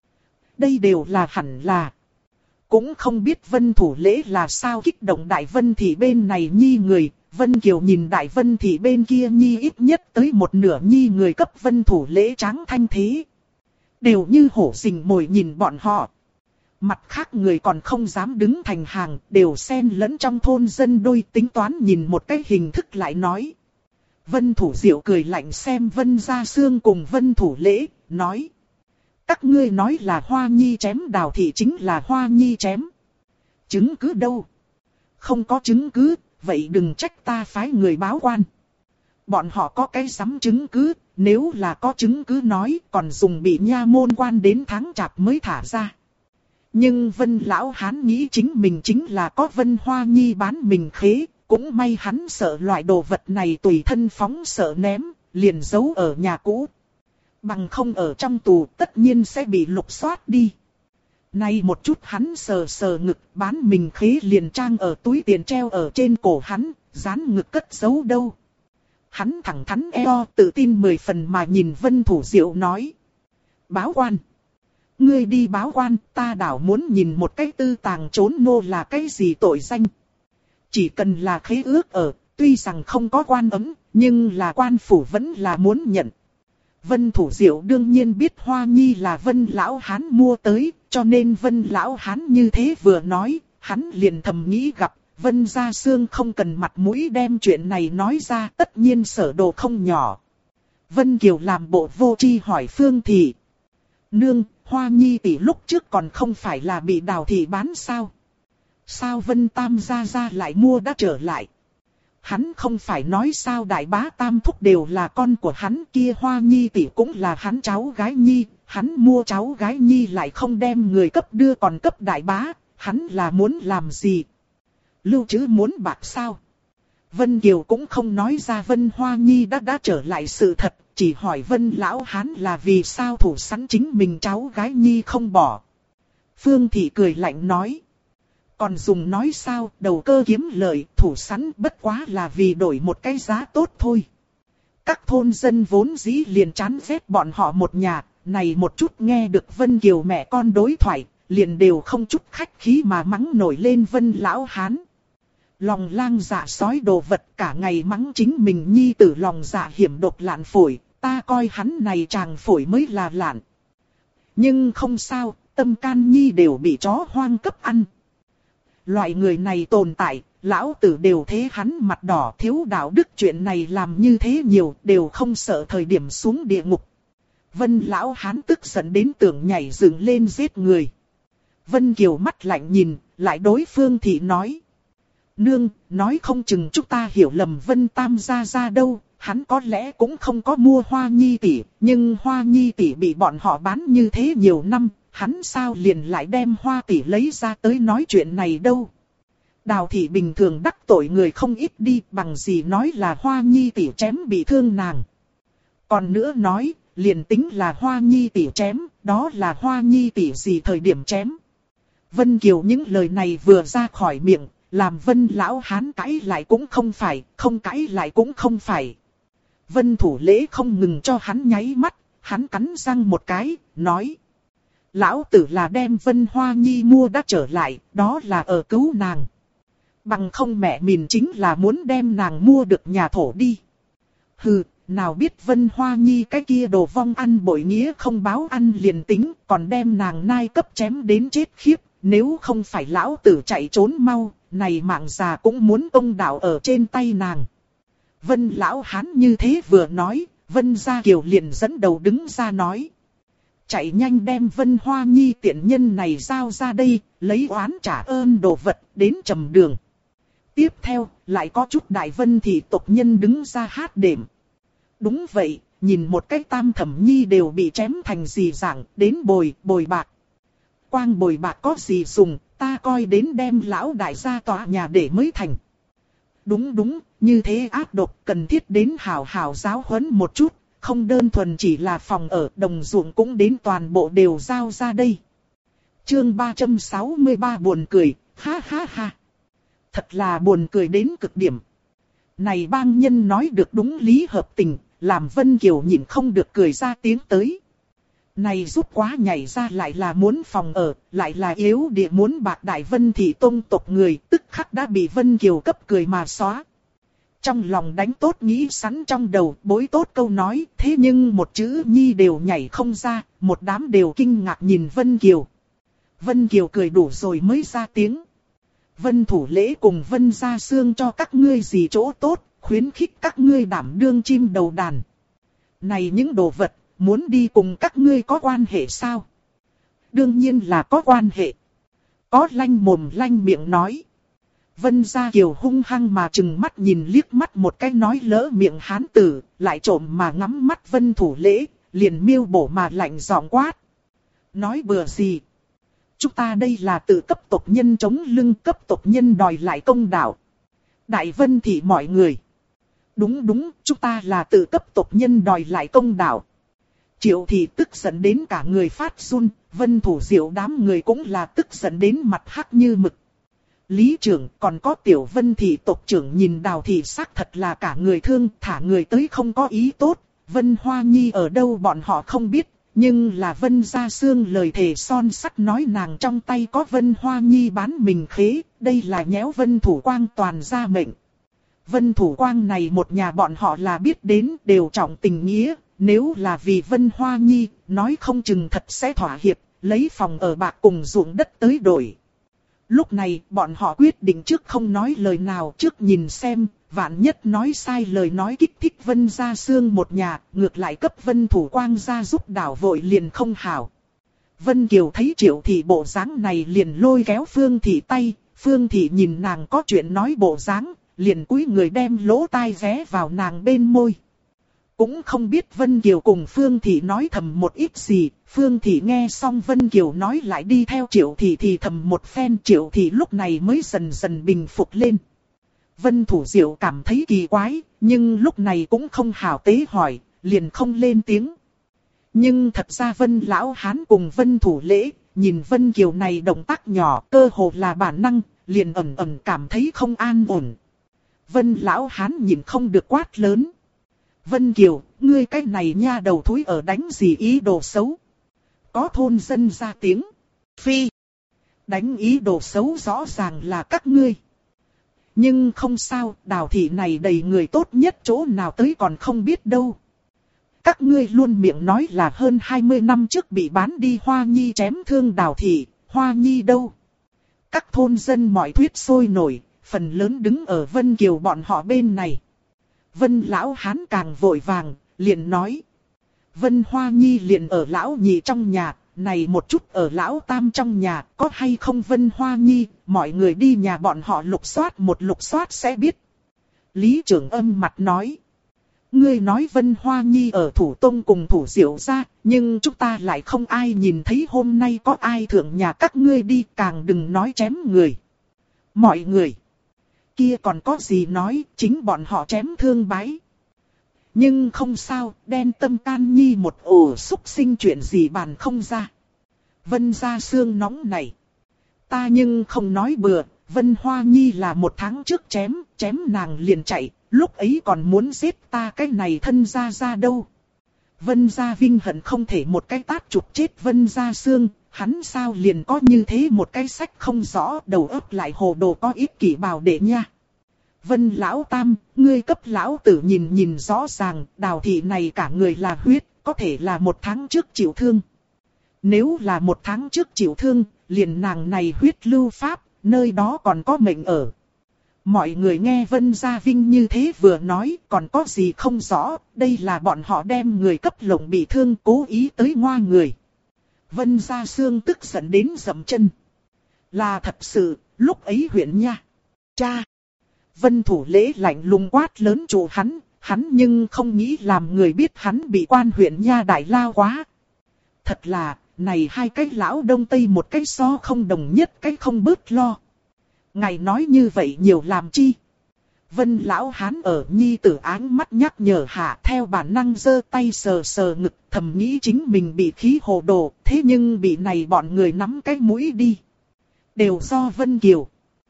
Đây đều là hẳn là. Cũng không biết Vân Thủ Lễ là sao kích động Đại Vân thị bên này nhi người. Vân Kiều nhìn Đại Vân thị bên kia nhi ít nhất tới một nửa nhi người cấp Vân Thủ Lễ tráng thanh thế. Đều như hổ rình mồi nhìn bọn họ. Mặt khác người còn không dám đứng thành hàng, đều xen lẫn trong thôn dân đôi tính toán nhìn một cái hình thức lại nói. Vân Thủ Diệu cười lạnh xem Vân Gia Sương cùng Vân Thủ Lễ, nói. Các ngươi nói là Hoa Nhi chém Đào thị chính là Hoa Nhi chém. Chứng cứ đâu? Không có chứng cứ, vậy đừng trách ta phái người báo quan. Bọn họ có cái sắm chứng cứ, nếu là có chứng cứ nói còn dùng bị nha môn quan đến tháng chạp mới thả ra. Nhưng Vân Lão Hán nghĩ chính mình chính là có Vân Hoa Nhi bán mình khế, cũng may hắn sợ loại đồ vật này tùy thân phóng sợ ném, liền giấu ở nhà cũ. Bằng không ở trong tù tất nhiên sẽ bị lục soát đi. Nay một chút hắn sờ sờ ngực bán mình khế liền trang ở túi tiền treo ở trên cổ hắn, dán ngực cất giấu đâu. Hắn thẳng thắn eo tự tin 10 phần mà nhìn Vân Thủ Diệu nói. Báo quan. Ngươi đi báo quan, ta đảo muốn nhìn một cái tư tàng trốn nô là cái gì tội danh. Chỉ cần là khế ước ở, tuy rằng không có quan ấm, nhưng là quan phủ vẫn là muốn nhận. Vân Thủ Diệu đương nhiên biết Hoa Nhi là Vân Lão Hán mua tới, cho nên Vân Lão Hán như thế vừa nói, hắn liền thầm nghĩ gặp, Vân Gia Sương không cần mặt mũi đem chuyện này nói ra, tất nhiên sở đồ không nhỏ. Vân Kiều làm bộ vô tri hỏi Phương Thị. Nương, Hoa Nhi tỷ lúc trước còn không phải là bị Đào thị bán sao? Sao Vân Tam gia gia lại mua đã trở lại? hắn không phải nói sao đại bá tam thúc đều là con của hắn, kia Hoa Nhi tỷ cũng là hắn cháu gái nhi, hắn mua cháu gái nhi lại không đem người cấp đưa còn cấp đại bá, hắn là muốn làm gì? Lưu Trữ muốn bạc sao? Vân Kiều cũng không nói ra Vân Hoa Nhi đã trở lại sự thật, chỉ hỏi Vân lão hán là vì sao thủ sẵn chính mình cháu gái nhi không bỏ. Phương Thị cười lạnh nói. Còn dùng nói sao, đầu cơ kiếm lợi, thủ sẵn bất quá là vì đổi một cái giá tốt thôi. Các thôn dân vốn dĩ liền chán ghét bọn họ một nhà, này một chút nghe được Vân Kiều mẹ con đối thoại, liền đều không chút khách khí mà mắng nổi lên Vân lão hán. Lòng lang dạ sói đồ vật cả ngày mắng chính mình nhi tử lòng dạ hiểm độc lạn phổi, ta coi hắn này chàng phổi mới là lạn. Nhưng không sao, tâm can nhi đều bị chó hoang cấp ăn. Loại người này tồn tại, lão tử đều thế hắn mặt đỏ thiếu đạo đức chuyện này làm như thế nhiều, đều không sợ thời điểm xuống địa ngục. Vân lão hán tức giận đến tưởng nhảy dựng lên giết người. Vân Kiều mắt lạnh nhìn, lại đối Phương Thị nói. Nương, nói không chừng chúng ta hiểu lầm Vân Tam gia đâu, hắn có lẽ cũng không có mua Hoa Nhi tỷ, nhưng Hoa Nhi tỷ bị bọn họ bán như thế nhiều năm, hắn sao liền lại đem Hoa tỷ lấy ra tới nói chuyện này đâu. Đào Thị bình thường đắc tội người không ít đi, bằng gì nói là Hoa Nhi tỷ chém bị thương nàng. Còn nữa nói, liền tính là Hoa Nhi tỷ chém, đó là Hoa Nhi tỷ gì thời điểm chém. Vân Kiều những lời này vừa ra khỏi miệng, làm Vân lão hán cãi lại cũng không phải, không cãi lại cũng không phải. Vân Thủ Lễ không ngừng cho hắn nháy mắt, hắn cắn răng một cái, nói. Lão tử là đem Vân Hoa Nhi mua đã trở lại, đó là ở cứu nàng. Bằng không mẹ mình chính là muốn đem nàng mua được nhà thổ đi. Hừ, nào biết Vân Hoa Nhi cái kia đồ vong ăn bội nghĩa không báo ăn liền tính, còn đem nàng nai cấp chém đến chết khiếp. Nếu không phải lão tử chạy trốn mau, này mạng già cũng muốn công đạo ở trên tay nàng. Vân lão hán như thế vừa nói, Vân Gia Kiều liền dẫn đầu đứng ra nói. Chạy nhanh đem Vân Hoa Nhi tiện nhân này giao ra đây, lấy oán trả ơn đồ vật đến trầm đường. Tiếp theo, lại có chút đại Vân thị tộc nhân đứng ra hát đệm. Đúng vậy, nhìn một cái Tam Thẩm Nhi đều bị chém thành gì dạng, đến bồi bạc. Quang bồi bạc có gì dùng, ta coi đến đem lão đại gia tòa nhà để mới thành. Đúng, như thế ác độc cần thiết đến hảo hảo giáo huấn một chút, không đơn thuần chỉ là phòng ở đồng ruộng cũng đến toàn bộ đều giao ra đây. Chương 363 buồn cười, ha ha ha. Thật là buồn cười đến cực điểm. Này bang nhân nói được đúng lý hợp tình, làm Vân Kiều nhịn không được cười ra tiếng tới. Này rút quá nhảy ra lại là muốn phòng ở, lại là yếu địa muốn bạc đại Vân thị tông tộc người, tức khắc đã bị Vân Kiều cấp cười mà xóa. Trong lòng đánh tốt nghĩ sẵn trong đầu, bối tốt câu nói, thế nhưng một chữ nhi đều nhảy không ra, một đám đều kinh ngạc nhìn Vân Kiều. Vân Kiều cười đủ rồi mới ra tiếng. Vân Thủ Lễ cùng Vân Gia Sương cho các ngươi gì chỗ tốt, khuyến khích các ngươi đảm đương chim đầu đàn. Này những đồ vật, muốn đi cùng các ngươi có quan hệ sao? Đương nhiên là có quan hệ. Có lanh mồm lanh miệng nói. Vân Gia Kiều hung hăng mà trừng mắt nhìn liếc mắt một cái nói lỡ miệng hán tử, lại trộm mà ngắm mắt Vân Thủ Lễ, liền miêu bổ mà lạnh giọng quát. Nói bừa gì? Chúng ta đây là tự cấp tộc nhân chống lưng cấp tộc nhân đòi lại công đạo. Đại Vân thị mọi người. Đúng, chúng ta là tự cấp tộc nhân đòi lại công đạo. Triệu thị tức giận đến cả người phát run, Vân Thủ Diệu đám người cũng là tức giận đến mặt hắc như mực. Lý trưởng còn có Tiểu Vân thị tộc trưởng nhìn Đào thị xác thật là cả người thương, thả người tới không có ý tốt. Vân Hoa Nhi ở đâu bọn họ không biết, nhưng là Vân Gia Sương lời thề son sắt nói nàng trong tay có Vân Hoa Nhi bán mình khế, đây là nhéo Vân Thủ Quang toàn gia mệnh. Vân Thủ Quang này một nhà bọn họ là biết đến, đều trọng tình nghĩa, nếu là vì Vân Hoa Nhi, nói không chừng thật sẽ thỏa hiệp, lấy phòng ở bạc cùng ruộng đất tới đổi. Lúc này, bọn họ quyết định trước không nói lời nào, trước nhìn xem, vạn nhất nói sai lời nói kích thích Vân Gia Sương một nhà, ngược lại cấp Vân Thủ Quang ra giúp đảo vội liền không hảo. Vân Kiều thấy Triệu thị bộ dáng này liền lôi kéo Phương thị tay, Phương thị nhìn nàng có chuyện nói bộ dáng, liền cúi người đem lỗ tai ghé vào nàng bên môi. Cũng không biết Vân Kiều cùng Phương Thị nói thầm một ít gì, Phương Thị nghe xong Vân Kiều nói lại đi theo Triệu Thị thì thầm một phen, Triệu Thị lúc này mới dần dần bình phục lên. Vân Thủ Diệu cảm thấy kỳ quái, nhưng lúc này cũng không hảo tế hỏi, liền không lên tiếng. Nhưng thật ra Vân Lão Hán cùng Vân Thủ Lễ, nhìn Vân Kiều này động tác nhỏ cơ hồ là bản năng, liền ẩn ẩn cảm thấy không an ổn. Vân Lão Hán nhìn không được quát lớn. Vân Kiều, ngươi cái này nha đầu thúi ở đánh gì ý đồ xấu? Có thôn dân ra tiếng. Phi. Đánh ý đồ xấu rõ ràng là các ngươi. Nhưng không sao, Đào thị này đầy người tốt nhất chỗ nào tới còn không biết đâu. Các ngươi luôn miệng nói là hơn 20 năm trước bị bán đi Hoa Nhi chém thương Đào thị, Hoa Nhi đâu? Các thôn dân mọi thuyết sôi nổi, phần lớn đứng ở Vân Kiều bọn họ bên này. Vân Lão Hán càng vội vàng, liền nói. Vân Hoa Nhi liền ở Lão Nhị trong nhà, này một chút ở Lão Tam trong nhà, có hay không Vân Hoa Nhi, mọi người đi nhà bọn họ lục soát một lục soát sẽ biết. Lý Trưởng Âm mặt nói. Ngươi nói Vân Hoa Nhi ở Thủ Tông cùng Thủ Diệu ra, nhưng chúng ta lại không ai nhìn thấy hôm nay có ai thượng nhà các ngươi đi, càng đừng nói chém người. Mọi người. Kia còn có gì nói, chính bọn họ chém thương bái. Nhưng không sao, đen tâm can nhi một ổ xúc sinh chuyện gì bàn không ra. Vân gia xương nóng này. Ta nhưng không nói bừa, Vân Hoa Nhi là một tháng trước chém nàng liền chạy, lúc ấy còn muốn giết ta cái này thân ra đâu. Vân gia Vinh hận không thể một cái tát chụp chết Vân gia xương, hắn sao liền có như thế một cái sách không rõ, đầu óc lại hồ đồ có ích kỷ bảo đệ nha. Vân Lão Tam, ngươi cấp lão tử nhìn rõ ràng, Đào thị này cả người là huyết, có thể là một tháng trước chịu thương. Nếu là một tháng trước chịu thương, liền nàng này huyết lưu pháp, nơi đó còn có mệnh ở. Mọi người nghe Vân Gia Vinh như thế vừa nói, còn có gì không rõ, đây là bọn họ đem người cấp lộng bị thương cố ý tới ngoa người. Vân Gia Sương tức giận đến dậm chân. Là thật sự, lúc ấy huyện nha. Cha! Vân Thủ Lễ lạnh lùng quát lớn chủ hắn nhưng không nghĩ làm người biết hắn bị quan huyện nha đại lao quá. Thật là, này hai cái lão đông tây một cái so không đồng nhất cái không bớt lo. Ngài nói như vậy nhiều làm chi? Vân Lão Hán ở nhi tử áng mắt nhắc nhở hạ theo bản năng giơ tay sờ sờ ngực thầm nghĩ chính mình bị khí hồ đồ, thế nhưng bị này bọn người nắm cái mũi đi. Đều do Vân Kiều.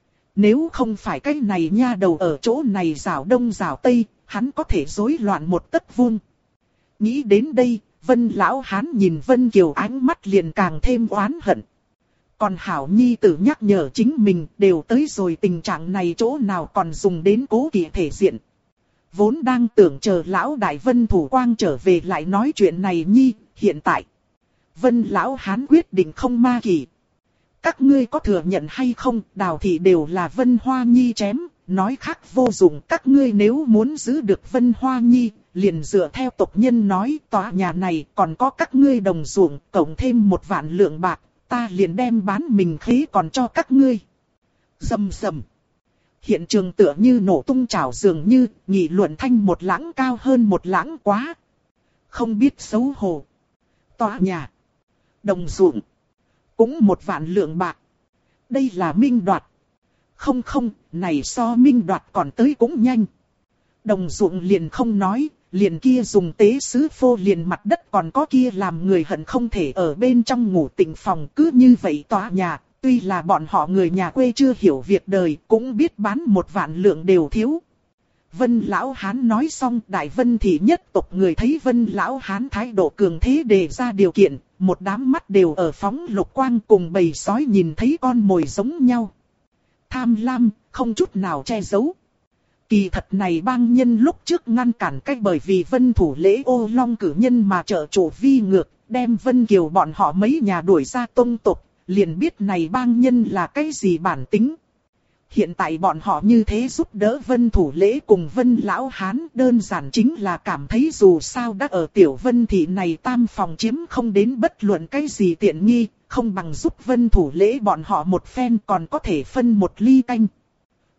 Nếu không phải cái này nha đầu ở chỗ này rảo đông rảo tây, hắn có thể rối loạn một tấc vuông. Nghĩ đến đây, Vân Lão Hán nhìn Vân Kiều ánh mắt liền càng thêm oán hận. Còn Hảo Nhi tử nhắc nhở chính mình đều tới rồi tình trạng này chỗ nào còn dùng đến cố kỵ thể diện. Vốn đang tưởng chờ Lão Đại Vân Thủ Quang trở về lại nói chuyện này Nhi, hiện tại. Vân Lão Hán quyết định không ma kỷ. Các ngươi có thừa nhận hay không, Đào thị đều là Vân Hoa Nhi chém, nói khác vô dụng. Các ngươi nếu muốn giữ được Vân Hoa Nhi, liền dựa theo tộc nhân nói tòa nhà này còn có các ngươi đồng ruộng, cộng thêm 1 vạn lượng bạc, ta liền đem bán mình khế còn cho các ngươi. Rầm rầm. Hiện trường tựa như nổ tung chảo dường như, nghị luận thanh một lãng cao hơn một lãng quá. Không biết xấu hổ. Tòa nhà. Đồng ruộng. Cũng 1 vạn lượng bạc. Đây là minh đoạt. Không, này so minh đoạt còn tới cũng nhanh. Đồng ruộng liền không nói, liền kia dùng tế sứ phô liền mặt đất còn có kia làm người hận không thể ở bên trong ngủ tịnh phòng cứ như vậy tòa nhà. Tuy là bọn họ người nhà quê chưa hiểu việc đời cũng biết bán 1 vạn lượng đều thiếu. Vân Lão Hán nói xong Đại Vân Thị nhất tộc người thấy Vân Lão Hán thái độ cường thế đề ra điều kiện. Một đám mắt đều ở phóng lục quang cùng bầy sói nhìn thấy con mồi giống nhau. Tham lam, không chút nào che giấu. Kỳ thật này bang nhân lúc trước ngăn cản cách bởi vì Vân Thủ Lễ ô long cử nhân mà trợ chủ vi ngược, đem Vân Kiều bọn họ mấy nhà đuổi ra tông tộc, liền biết này bang nhân là cái gì bản tính. Hiện tại bọn họ như thế giúp đỡ Vân Thủ Lễ cùng Vân Lão Hán đơn giản chính là cảm thấy dù sao đã ở tiểu Vân Thị này tam phòng chiếm không đến bất luận cái gì tiện nghi, không bằng giúp Vân Thủ Lễ bọn họ một phen còn có thể phân một ly canh.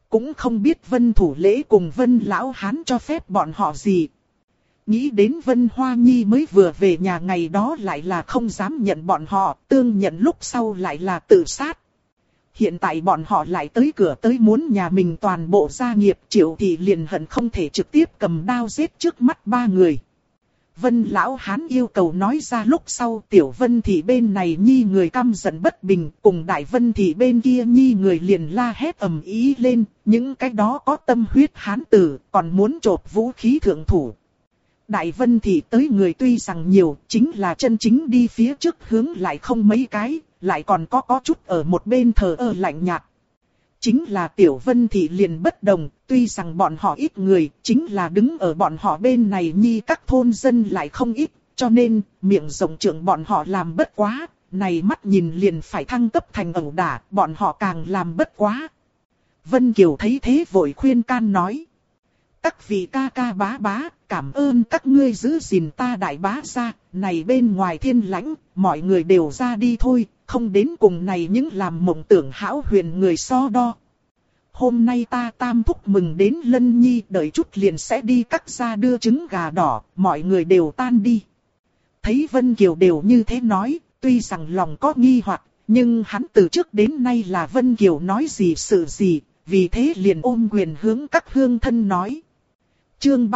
cũng không biết Vân Thủ Lễ cùng Vân Lão Hán cho phép bọn họ gì. Nghĩ đến Vân Hoa Nhi mới vừa về nhà ngày đó lại là không dám nhận bọn họ, tương nhận lúc sau lại là tự sát. Hiện tại bọn họ lại tới cửa tới muốn nhà mình toàn bộ gia nghiệp, Triệu Thị liền hận không thể trực tiếp cầm đao giết trước mắt ba người. Vân Lão Hán yêu cầu nói ra lúc sau, Tiểu Vân Thị bên này Nhi người căm giận bất bình, cùng Đại Vân Thị bên kia Nhi người liền la hét ầm ý lên, những cái đó có tâm huyết hán tử, còn muốn chộp vũ khí thượng thủ. Đại Vân Thị tới người tuy rằng nhiều, chính là chân chính đi phía trước hướng lại không mấy cái, lại còn có chút ở một bên thờ ơ lạnh nhạt. Chính là Tiểu Vân Thị liền bất đồng, tuy rằng bọn họ ít người, chính là đứng ở bọn họ bên này Nhi các thôn dân lại không ít, cho nên miệng rộng trưởng bọn họ làm bất quá, này mắt nhìn liền phải thăng cấp thành ẩu đả, bọn họ càng làm bất quá. Vân Kiều thấy thế vội khuyên can nói: các vị ca ca bá bá, cảm ơn các ngươi giữ gìn ta Đại Bá gia, này bên ngoài thiên lãnh, mọi người đều ra đi thôi, không đến cùng này những làm mộng tưởng hão huyền người so đo. Hôm nay ta Tam thúc mừng đến Lân Nhi, đợi chút liền sẽ đi cắt ra đưa trứng gà đỏ, mọi người đều tan đi. Thấy Vân Kiều đều như thế nói, tuy rằng lòng có nghi hoặc, nhưng hắn từ trước đến nay là Vân Kiều nói gì sự gì, vì thế liền ôm quyền hướng các hương thân nói. Chương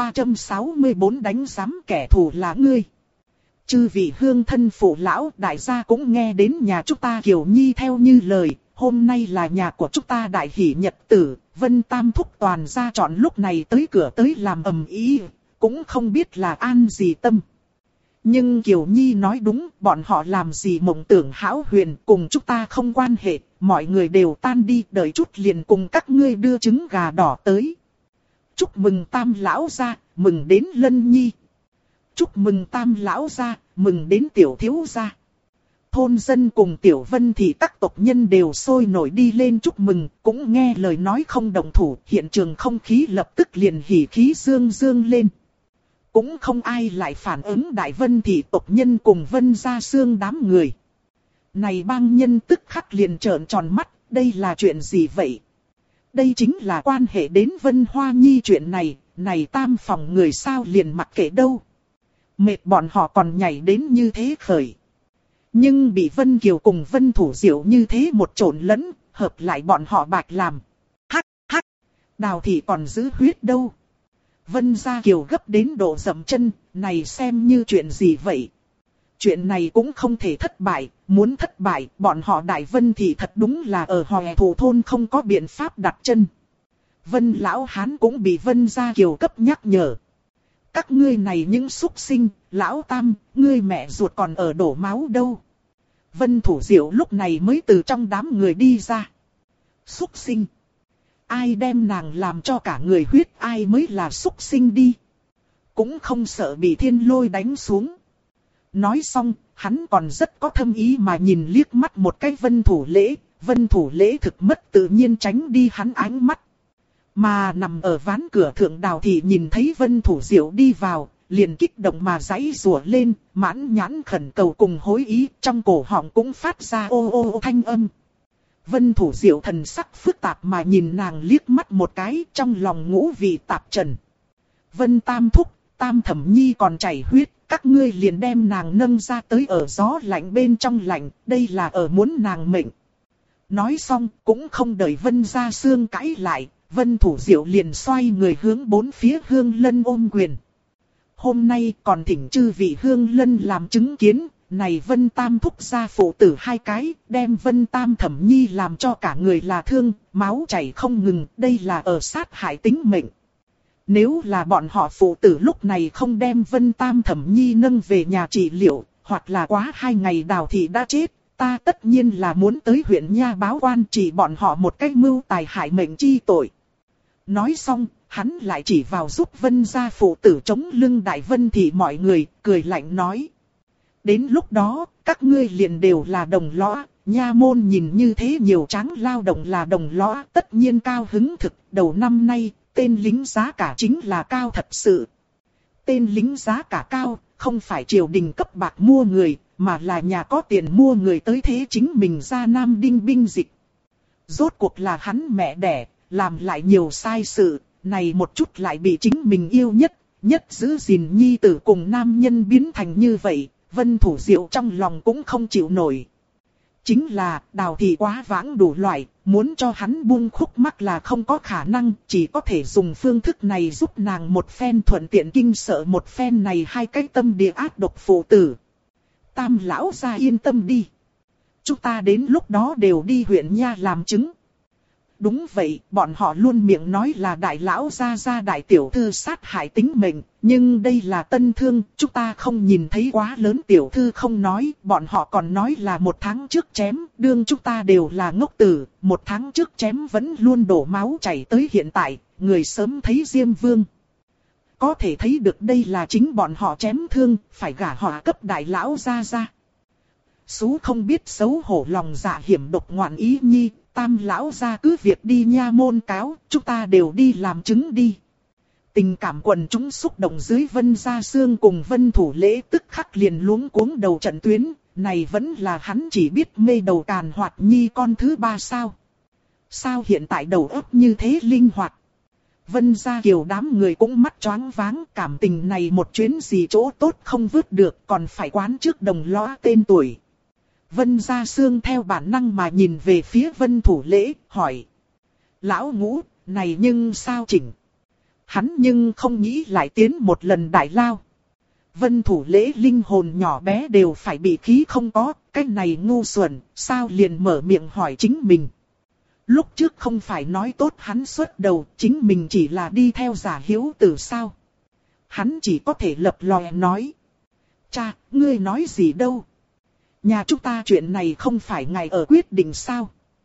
364 đánh giám kẻ thù là ngươi. Chư vị hương thân phụ lão đại gia cũng nghe đến nhà chúng ta Kiều Nhi theo như lời, hôm nay là nhà của chúng ta đại hỷ nhật tử, Vân Tam thúc toàn gia chọn lúc này tới cửa tới làm ầm ĩ, cũng không biết là an gì tâm. Nhưng Kiều Nhi nói đúng, bọn họ làm gì mộng tưởng hão huyền cùng chúng ta không quan hệ, mọi người đều tan đi, đợi chút liền cùng các ngươi đưa trứng gà đỏ tới. Chúc mừng Tam lão gia, mừng đến Lân Nhi. Chúc mừng Tam lão gia, mừng đến Tiểu thiếu gia. Thôn dân cùng Tiểu Vân Thị các tộc nhân đều sôi nổi đi lên chúc mừng, cũng nghe lời nói không động thủ, hiện trường không khí lập tức liền hỉ khí dương dương lên. Cũng không ai lại phản ứng Đại Vân Thị tộc nhân cùng Vân gia xương đám người. Này bang nhân tức khắc liền trợn tròn mắt, đây là chuyện gì vậy? Đây chính là quan hệ đến Vân Hoa Nhi chuyện này, này tam phòng người sao liền mặc kệ đâu. Mệt bọn họ còn nhảy đến như thế khởi. Nhưng bị Vân Kiều cùng Vân Thủ Diệu như thế một trộn lẫn, hợp lại bọn họ bạch làm. Hắc hắc, Đào Thị còn giữ huyết đâu. Vân gia Kiều gấp đến độ dậm chân, này xem như chuyện gì vậy? Chuyện này cũng không thể thất bại, muốn thất bại, bọn họ Đại Vân Thị thật đúng là ở Hòe Thủ thôn không có biện pháp đặt chân. Vân Lão Hán cũng bị Vân gia Kiều cấp nhắc nhở. Các ngươi này những súc sinh, Lão Tam, ngươi mẹ ruột còn ở đổ máu đâu. Vân Thủ Diệu lúc này mới từ trong đám người đi ra. Súc sinh. Ai đem nàng làm cho cả người huyết ai mới là súc sinh đi. Cũng không sợ bị thiên lôi đánh xuống. Nói xong, hắn còn rất có thâm ý mà nhìn liếc mắt một cái Vân Thủ Lễ. Vân Thủ Lễ thực mất tự nhiên tránh đi hắn ánh mắt. Mà nằm ở ván cửa thượng Đào Thị nhìn thấy Vân Thủ Diệu đi vào, liền kích động mà giãy giụa lên, mãn nhãn khẩn cầu cùng hối ý, trong cổ họng cũng phát ra ô ô thanh âm. Vân Thủ Diệu thần sắc phức tạp mà nhìn nàng liếc mắt một cái, trong lòng ngũ vị tạp trần. Vân Tam thúc, Tam Thẩm Nhi còn chảy huyết, các ngươi liền đem nàng nâng ra tới ở gió lạnh bên trong lạnh, đây là ở muốn nàng mệnh. Nói xong, cũng không đợi Vân gia xương cãi lại, Vân Thủ Diệu liền xoay người hướng bốn phía Hương Lân ôm quyền. Hôm nay còn thỉnh chư vị Hương Lân làm chứng kiến, này Vân Tam thúc gia phụ tử hai cái, đem Vân Tam Thẩm Nhi làm cho cả người là thương, máu chảy không ngừng, đây là ở sát hại tính mệnh. Nếu là bọn họ phụ tử lúc này không đem Vân Tam Thẩm Nhi nâng về nhà trị liệu, hoặc là quá 2 ngày Đào Thị đã chết, ta tất nhiên là muốn tới huyện nha báo quan trị bọn họ một cách mưu tài hại mệnh chi tội. Nói xong, hắn lại chỉ vào giúp Vân gia phụ tử chống lưng Đại Vân Thị mọi người, cười lạnh nói. Đến lúc đó, các ngươi liền đều là đồng lõa, nha môn nhìn như thế nhiều tráng lao động là đồng lõa, tất nhiên cao hứng thực, đầu năm nay, tên lính giá cả chính là cao thật sự. Tên lính giá cả cao, không phải triều đình cấp bạc mua người, mà là nhà có tiền mua người tới thế chính mình ra Nam Đinh binh dịch. Rốt cuộc là hắn mẹ đẻ, làm lại nhiều sai sự, này một chút lại bị chính mình yêu nhất giữ gìn nhi tử cùng nam nhân biến thành như vậy, Vân Thủ Diệu trong lòng cũng không chịu nổi. Chính là Đào Thị quá vãng đủ loại, muốn cho hắn buông khúc mắc là không có khả năng, chỉ có thể dùng phương thức này giúp nàng một phen thuận tiện kinh sợ một phen này hai cái tâm địa ác độc phụ tử. Tam lão gia yên tâm đi. Chúng ta đến lúc đó đều đi huyện nha làm chứng. Đúng vậy, bọn họ luôn miệng nói là đại lão gia đại tiểu thư sát hại tính mệnh, nhưng đây là tân thương, chúng ta không nhìn thấy quá lớn tiểu thư không nói, bọn họ còn nói là 1 tháng trước chém, đương chúng ta đều là ngốc tử, 1 tháng trước chém vẫn luôn đổ máu chảy tới hiện tại, người sớm thấy Diêm Vương. Có thể thấy được đây là chính bọn họ chém thương, phải gả họ cấp đại lão gia. Sú không biết xấu hổ lòng dạ hiểm độc ngoạn ý nhi, Tam lão gia cứ việc đi nha môn cáo, chúng ta đều đi làm chứng đi. Tình cảm quần chúng xúc động dưới Vân Gia Sương cùng Vân Thủ Lễ tức khắc liền luống cuống đầu trận tuyến, này vẫn là hắn chỉ biết mê đầu càn hoạt nhi con thứ 3 sao. Sao hiện tại đầu óc như thế linh hoạt. Vân Gia Kiều đám người cũng mắt choáng váng, cảm tình này một chuyến gì chỗ tốt không vứt được, còn phải quán trước đồng lõa tên tuổi. Vân Gia Sương theo bản năng mà nhìn về phía Vân Thủ Lễ, hỏi. Lão Ngũ, này nhưng sao chỉnh? Hắn nhưng không nghĩ lại tiến một lần đại lao. Vân Thủ Lễ linh hồn nhỏ bé đều phải bị khí không có, cái này ngu xuẩn, sao liền mở miệng hỏi chính mình. Lúc trước không phải nói tốt hắn xuất đầu, chính mình chỉ là đi theo giả hiếu tử sao. Hắn chỉ có thể lập lòe nói. Cha, ngươi nói gì đâu? Nhà chúng ta chuyện này không phải ngài ở quyết định sao?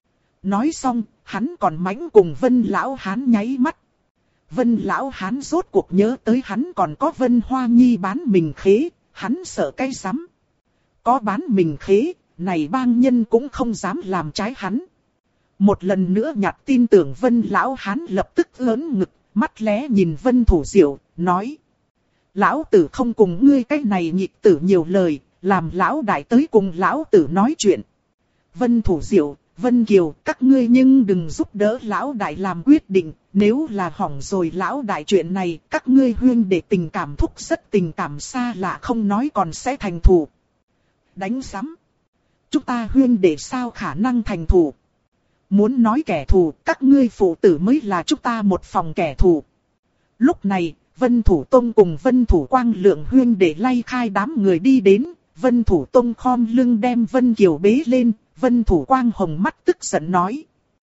Nói xong, hắn còn mánh cùng Vân Lão Hán nháy mắt. Vân Lão Hán rốt cuộc nhớ tới hắn còn có Vân Hoa Nhi bán mình khế, hắn sợ cái rắm. Có bán mình khế, này bang nhân cũng không dám làm trái hắn. Một lần nữa nhặt tin tưởng Vân Lão Hán lập tức ớn ngực, mắt lé nhìn Vân Thủ Diệu, nói. Lão tử không cùng ngươi cái này nhị tử nhiều lời, làm lão đại tới cùng lão tử nói chuyện. Vân Thủ Diệu, Vân Kiều, các ngươi nhưng đừng giúp đỡ lão đại làm quyết định, nếu là hỏng rồi lão đại chuyện này, các ngươi huyên để tình cảm thúc rất tình cảm xa lạ không nói còn sẽ thành thù. Đánh sắm. Chúng ta huyên để sao khả năng thành thù. Muốn nói kẻ thù, các ngươi phụ tử mới là chúng ta một phòng kẻ thù. Lúc này, Vân Thủ Tông cùng Vân Thủ Quang lượng huyên để lay khai đám người đi đến, Vân Thủ Tông khom lưng đem Vân Kiều bế lên, Vân Thủ Quang hồng mắt tức giận nói.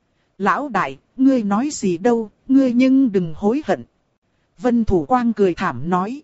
Lão đại, ngươi nói gì đâu, ngươi nhưng đừng hối hận. Vân Thủ Quang cười thảm nói.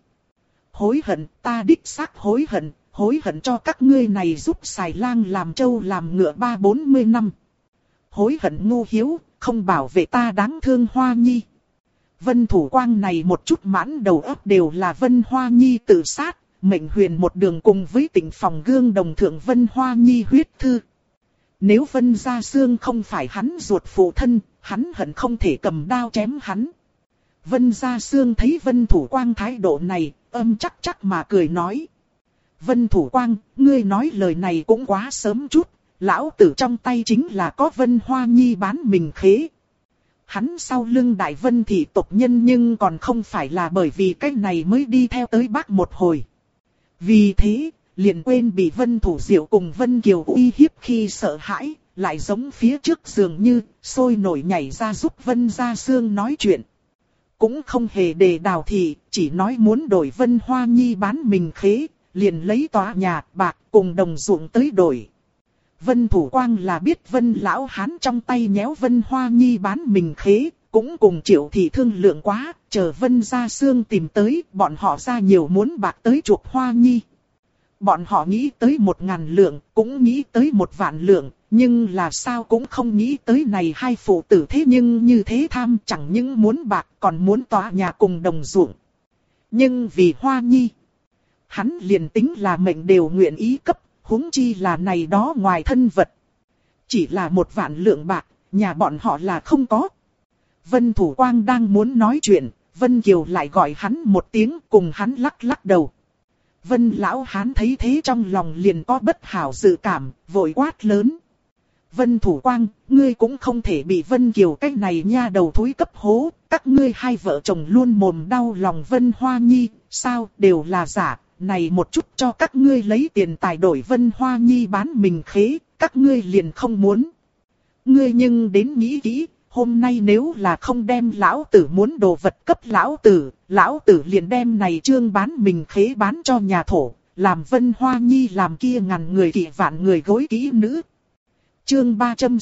Hối hận, ta đích xác hối hận cho các ngươi này giúp xài lang làm trâu làm ngựa 30-40 năm. Hối hận ngu hiếu, không bảo vệ ta đáng thương Hoa Nhi. Vân Thủ Quang này một chút mãn đầu óc đều là Vân Hoa Nhi tự sát, mệnh huyền một đường cùng với tỉnh phòng gương đồng thượng Vân Hoa Nhi huyết thư. Nếu Vân Gia Sương không phải hắn ruột phụ thân, hắn hận không thể cầm đao chém hắn. Vân Gia Sương thấy Vân Thủ Quang thái độ này, âm chắc mà cười nói. Vân Thủ Quang, ngươi nói lời này cũng quá sớm chút, lão tử trong tay chính là có Vân Hoa Nhi bán mình khế. Hắn sau lưng Đại Vân thị tộc nhân nhưng còn không phải là bởi vì cách này mới đi theo tới bác một hồi. Vì thế, liền quên bị Vân Thủ Diệu cùng Vân Kiều uy hiếp khi sợ hãi, lại giống phía trước dường như, sôi nổi nhảy ra giúp Vân Gia Sương nói chuyện. Cũng không hề đề Đào Thị, chỉ nói muốn đổi Vân Hoa Nhi bán mình khế, liền lấy tòa nhà bạc cùng đồng ruộng tới đổi. Vân Thủ Quang là biết Vân Lão Hán trong tay nhéo Vân Hoa Nhi bán mình khế, cũng cùng Triệu Thị thương lượng quá, chờ Vân Gia Sương tìm tới, bọn họ ra nhiều muốn bạc tới chuộc Hoa Nhi. Bọn họ nghĩ tới 1000 lượng, cũng nghĩ tới 1 vạn lượng, nhưng là sao cũng không nghĩ tới này hai phụ tử thế nhưng như thế tham chẳng những muốn bạc còn muốn tòa nhà cùng đồng ruộng. Nhưng vì Hoa Nhi, hắn liền tính là mệnh đều nguyện ý cấp, huống chi là này đó ngoài thân vật. Chỉ là 1 vạn lượng bạc, nhà bọn họ là không có. Vân Thủ Quang đang muốn nói chuyện, Vân Kiều lại gọi hắn một tiếng cùng hắn lắc đầu. Vân Lão Hán thấy thế trong lòng liền có bất hảo dự cảm, vội quát lớn. Vân Thủ Quang, ngươi cũng không thể bị Vân Kiều cái này nha đầu thúi cấp hố, các ngươi hai vợ chồng luôn mồm đau lòng Vân Hoa Nhi, sao đều là giả, này một chút cho các ngươi lấy tiền tài đổi Vân Hoa Nhi bán mình khế, các ngươi liền không muốn. Ngươi nhưng đến nghĩ kỹ, hôm nay nếu là không đem lão tử muốn đồ vật cấp lão tử liền đem này trương bán mình khế bán cho nhà thổ, làm Vân Hoa Nhi làm kia ngàn người kỵ vạn người gối kỹ nữ. Chương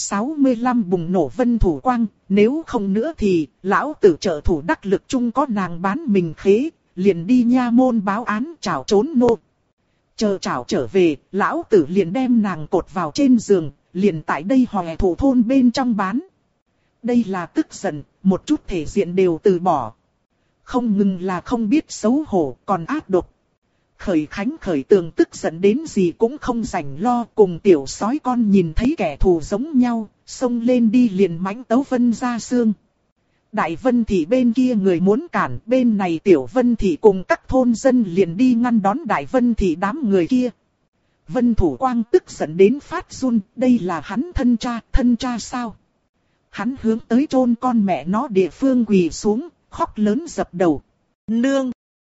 365 bùng nổ Vân Thủ Quang, nếu không nữa thì, lão tử trợ thủ đắc lực chung có nàng bán mình khế, liền đi nha môn báo án trảo trốn nô. Chờ trảo trở về, lão tử liền đem nàng cột vào trên giường, liền tại đây hòe thủ thôn bên trong bán. Đây là tức giận, một chút thể diện đều từ bỏ. Không ngừng là không biết xấu hổ, còn ác độc. Khởi Khánh Khởi Tường tức giận đến gì cũng không rảnh lo, cùng tiểu sói con nhìn thấy kẻ thù giống nhau, xông lên đi liền mãnh tấu Vân Gia Sương. Đại Vân Thị bên kia người muốn cản, bên này tiểu Vân Thị cùng các thôn dân liền đi ngăn đón Đại Vân Thị đám người kia. Vân Thủ Quang tức giận đến phát run, đây là hắn thân cha sao? Hắn hướng tới chôn con mẹ nó địa phương quỳ xuống, khóc lớn dập đầu. Nương!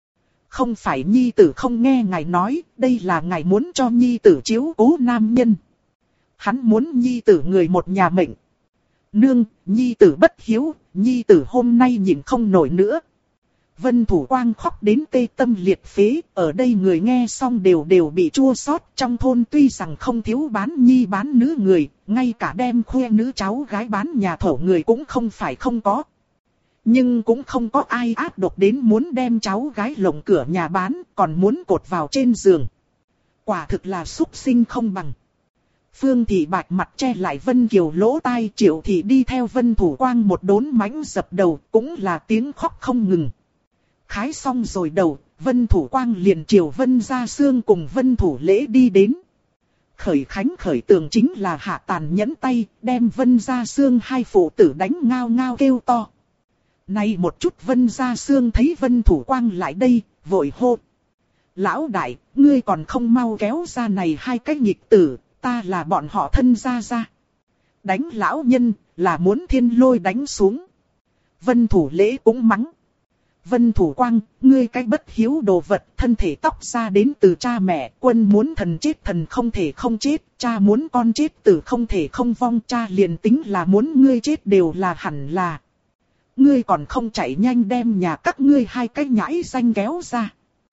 Không phải nhi tử không nghe ngài nói, đây là ngài muốn cho nhi tử chiếu cố nam nhân. Hắn muốn nhi tử người một nhà mệnh. Nương, nhi tử bất hiếu, nhi tử hôm nay nhìn không nổi nữa. Vân Thủ Quang khóc đến tê tâm liệt phế, ở đây người nghe xong đều bị chua xót. Trong thôn tuy rằng không thiếu bán nhi bán nữ người, ngay cả đem khoe nữ cháu gái bán nhà thổ người cũng không phải không có. Nhưng cũng không có ai ác độc đến muốn đem cháu gái lồng cửa nhà bán, còn muốn cột vào trên giường. Quả thực là súc sinh không bằng. Phương Thị bạch mặt che lại Vân Kiều lỗ tai, Triệu Thị đi theo Vân Thủ Quang một đốn mãnh dập đầu, cũng là tiếng khóc không ngừng. Khái xong rồi đầu, Vân Thủ Quang liền chiều Vân Gia Sương cùng Vân Thủ Lễ đi đến. Khởi Khánh Khởi Tường chính là hạ tàn nhẫn tay, đem Vân Gia Sương hai phụ tử đánh ngao ngao kêu to. Nay một chút Vân Gia Sương thấy Vân Thủ Quang lại đây, vội hô. Lão đại, ngươi còn không mau kéo ra này hai cái nghịch tử, ta là bọn họ thân gia gia. Đánh lão nhân, là muốn thiên lôi đánh xuống. Vân Thủ Lễ cũng mắng. Vân Thủ Quang, ngươi cái bất hiếu đồ vật, thân thể tóc ra đến từ cha mẹ, quân muốn thần chết thần không thể không chết, cha muốn con chết tử không thể không vong, cha liền tính là muốn ngươi chết đều là hẳn là. Ngươi còn không chạy nhanh đem nhà các ngươi hai cái nhãi danh kéo ra.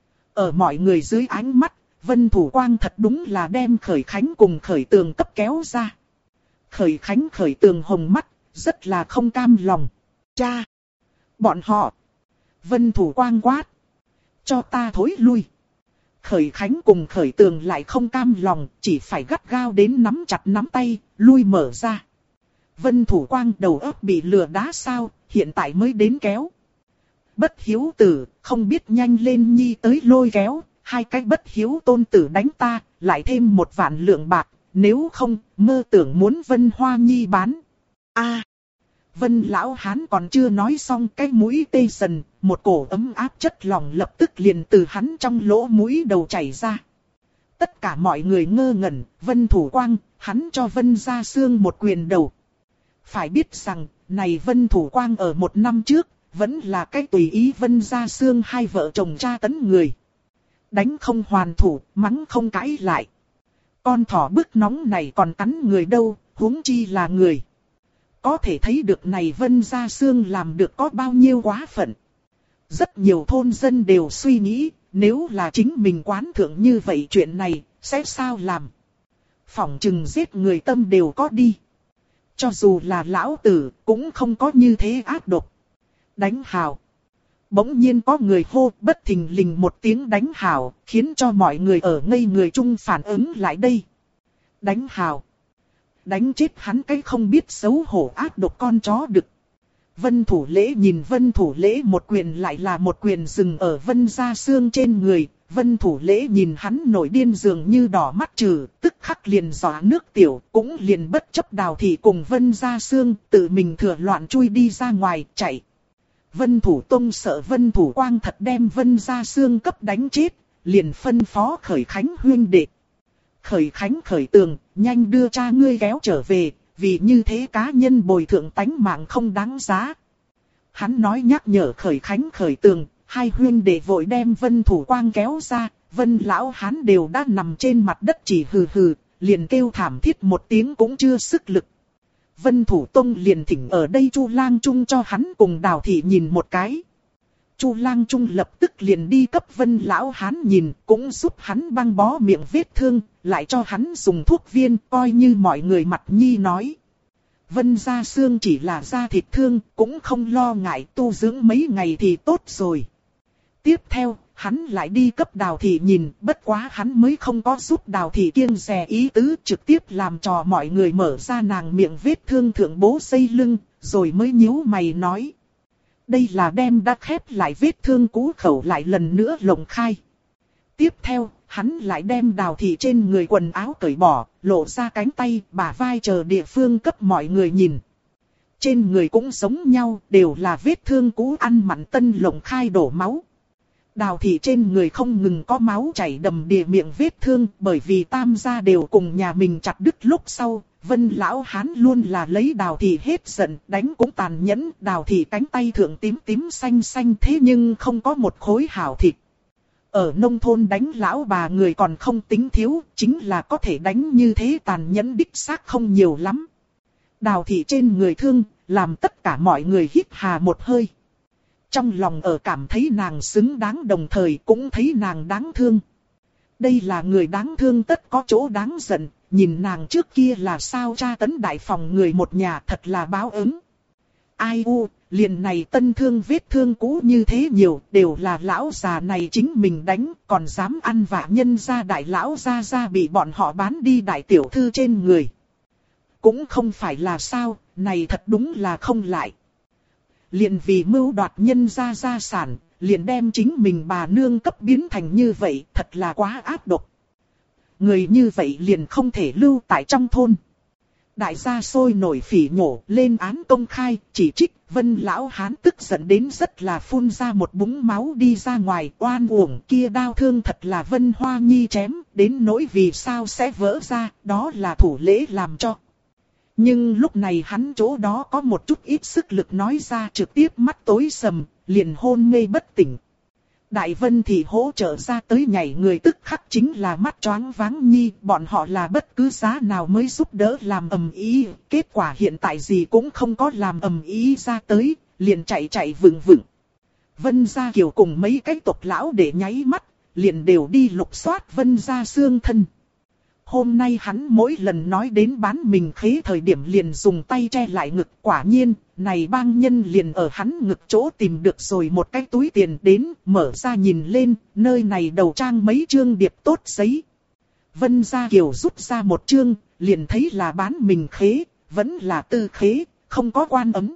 Ở mọi người dưới ánh mắt, Vân Thủ Quang thật đúng là đem Khởi Khánh cùng Khởi Tường cấp kéo ra. Khởi Khánh Khởi Tường hồng mắt, rất là không cam lòng. Cha! Bọn họ! Vân Thủ Quang quát. Cho ta thối lui. Khởi Khánh cùng Khởi Tường lại không cam lòng, chỉ phải gắt gao đến nắm chặt nắm tay, lui mở ra. Vân Thủ Quang đầu óc bị lừa đá sao, hiện tại mới đến kéo. Bất hiếu tử, không biết nhanh lên nhi tới lôi kéo, hai cái bất hiếu tôn tử đánh ta, lại thêm 1 vạn lượng bạc, nếu không, mơ tưởng muốn Vân Hoa Nhi bán. Vân lão hán còn chưa nói xong, cái mũi tê dần, một cổ ấm áp chất lỏng lập tức liền từ hắn trong lỗ mũi đầu chảy ra. Tất cả mọi người ngơ ngẩn, Vân Thủ Quang, hắn cho Vân Gia Sương một quyền đầu. Phải biết rằng, này Vân Thủ Quang ở 1 năm trước, vẫn là cái tùy ý Vân Gia Sương hai vợ chồng tra tấn người. Đánh không hoàn thủ, mắng không cãi lại. Con thỏ bức nóng này còn cắn người đâu, huống chi là người. Có thể thấy được này Vân Gia Sương làm được có bao nhiêu quá phận. Rất nhiều thôn dân đều suy nghĩ, nếu là chính mình quán thượng như vậy chuyện này, sẽ sao làm? Phỏng chừng giết người tâm đều có đi. Cho dù là lão tử, cũng không có như thế ác độc. Đánh hào. Bỗng nhiên có người hô bất thình lình một tiếng đánh hào, khiến cho mọi người ở ngây người chung phản ứng lại đây. Đánh hào. Đánh chết hắn cái không biết xấu hổ ác độc con chó đực. Vân Thủ Lễ nhìn Vân Thủ Lễ một quyền lại là một quyền dừng ở Vân Gia Sương trên người. Vân Thủ Lễ nhìn hắn nổi điên dường như đỏ mắt trừ, tức khắc liền dọa nước tiểu, cũng liền bất chấp Đào Thị cùng Vân Gia Sương, tự mình thừa loạn chui đi ra ngoài, chạy. Vân Thủ Tông sợ Vân Thủ Quang thật đem Vân Gia Sương cấp đánh chết, liền phân phó Khởi Khánh huynh đệ. Khởi Khánh Khởi Tường, nhanh đưa cha ngươi kéo trở về, vì như thế cá nhân bồi thường tánh mạng không đáng giá. Hắn nói nhắc nhở Khởi Khánh Khởi Tường, hai huynh đệ vội đem Vân Thủ Quang kéo ra, Vân lão hán đều đã nằm trên mặt đất chỉ hừ hừ, liền kêu thảm thiết một tiếng cũng chưa sức lực. Vân Thủ Tông liền thỉnh ở đây Chu Lang Trung cho hắn cùng Đào Thị nhìn một cái. Chu Lang Trung lập tức liền đi cấp Vân lão hán nhìn, cũng giúp hắn băng bó miệng vết thương, lại cho hắn dùng thuốc viên, coi như mọi người mặt nhi nói. Vân gia xương chỉ là da thịt thương, cũng không lo ngại, tu dưỡng mấy ngày thì tốt rồi. Tiếp theo, hắn lại đi cấp Đào Thị nhìn, bất quá hắn mới không có giúp Đào Thị kiêng dè ý tứ, trực tiếp làm cho mọi người mở ra nàng miệng vết thương thượng bố xây lưng, rồi mới nhíu mày nói. Đây là đem đã khép lại vết thương cũ khẩu lại lần nữa lồng khai. Tiếp theo, hắn lại đem Đào Thị trên người quần áo cởi bỏ, lộ ra cánh tay, bả vai chờ địa phương cấp mọi người nhìn. Trên người cũng giống nhau, đều là vết thương cũ ăn mặn tân lồng khai đổ máu. Đào Thị trên người không ngừng có máu chảy đầm đìa miệng vết thương, bởi vì tam gia đều cùng nhà mình chặt đứt lúc sau, Vân lão hán luôn là lấy Đào Thị hết giận, đánh cũng tàn nhẫn, Đào Thị cánh tay thượng tím tím xanh xanh thế nhưng không có một khối hảo thịt. Ở nông thôn đánh lão bà người còn không tính thiếu, chính là có thể đánh như thế tàn nhẫn đích xác không nhiều lắm. Đào Thị trên người thương, làm tất cả mọi người hít hà một hơi. Trong lòng ở cảm thấy nàng xứng đáng đồng thời cũng thấy nàng đáng thương. Đây là người đáng thương tất có chỗ đáng giận, nhìn nàng trước kia là sao tra tấn đại phòng người một nhà thật là báo ứng. Ai u, liền này tân thương vết thương cũ như thế nhiều, đều là lão già này chính mình đánh, còn dám ăn vạ nhân gia đại lão gia bị bọn họ bán đi đại tiểu thư trên người. Cũng không phải là sao, này thật đúng là không lại. Liền vì mưu đoạt nhân gia gia sản, liền đem chính mình bà nương cấp biến thành như vậy, thật là quá ác độc. Người như vậy liền không thể lưu tại trong thôn. Đại gia sôi nổi phỉ nhổ, lên án công khai, chỉ trích, Vân lão hán tức giận đến rất là phun ra một búng máu đi ra ngoài, oan uổng kia đau thương thật là Vân Hoa Nhi chém, đến nỗi vì sao sẽ vỡ ra, đó là thủ lễ làm cho. Nhưng lúc này hắn chỗ đó có một chút ít sức lực nói ra trực tiếp mắt tối sầm, liền hôn mê bất tỉnh. Đại Vân thì hỗ trợ ra tới nhảy người tức khắc chính là mắt choáng váng nhi, bọn họ là bất cứ giá nào mới giúp đỡ làm ầm ĩ, kết quả hiện tại gì cũng không có làm ầm ĩ ra tới, liền chạy vừng vừng. Vân gia Kiều cùng mấy cái tộc lão để nháy mắt, liền đều đi lục soát Vân gia xương thân. Hôm nay hắn mỗi lần nói đến bán mình khế thời điểm liền dùng tay che lại ngực, quả nhiên, này bang nhân liền ở hắn ngực chỗ tìm được rồi một cái túi tiền đến, mở ra nhìn lên, nơi này đầu trang mấy chương điệp tốt giấy. Vân gia Kiều rút ra một chương, liền thấy là bán mình khế, vẫn là tư khế, không có quan ấm.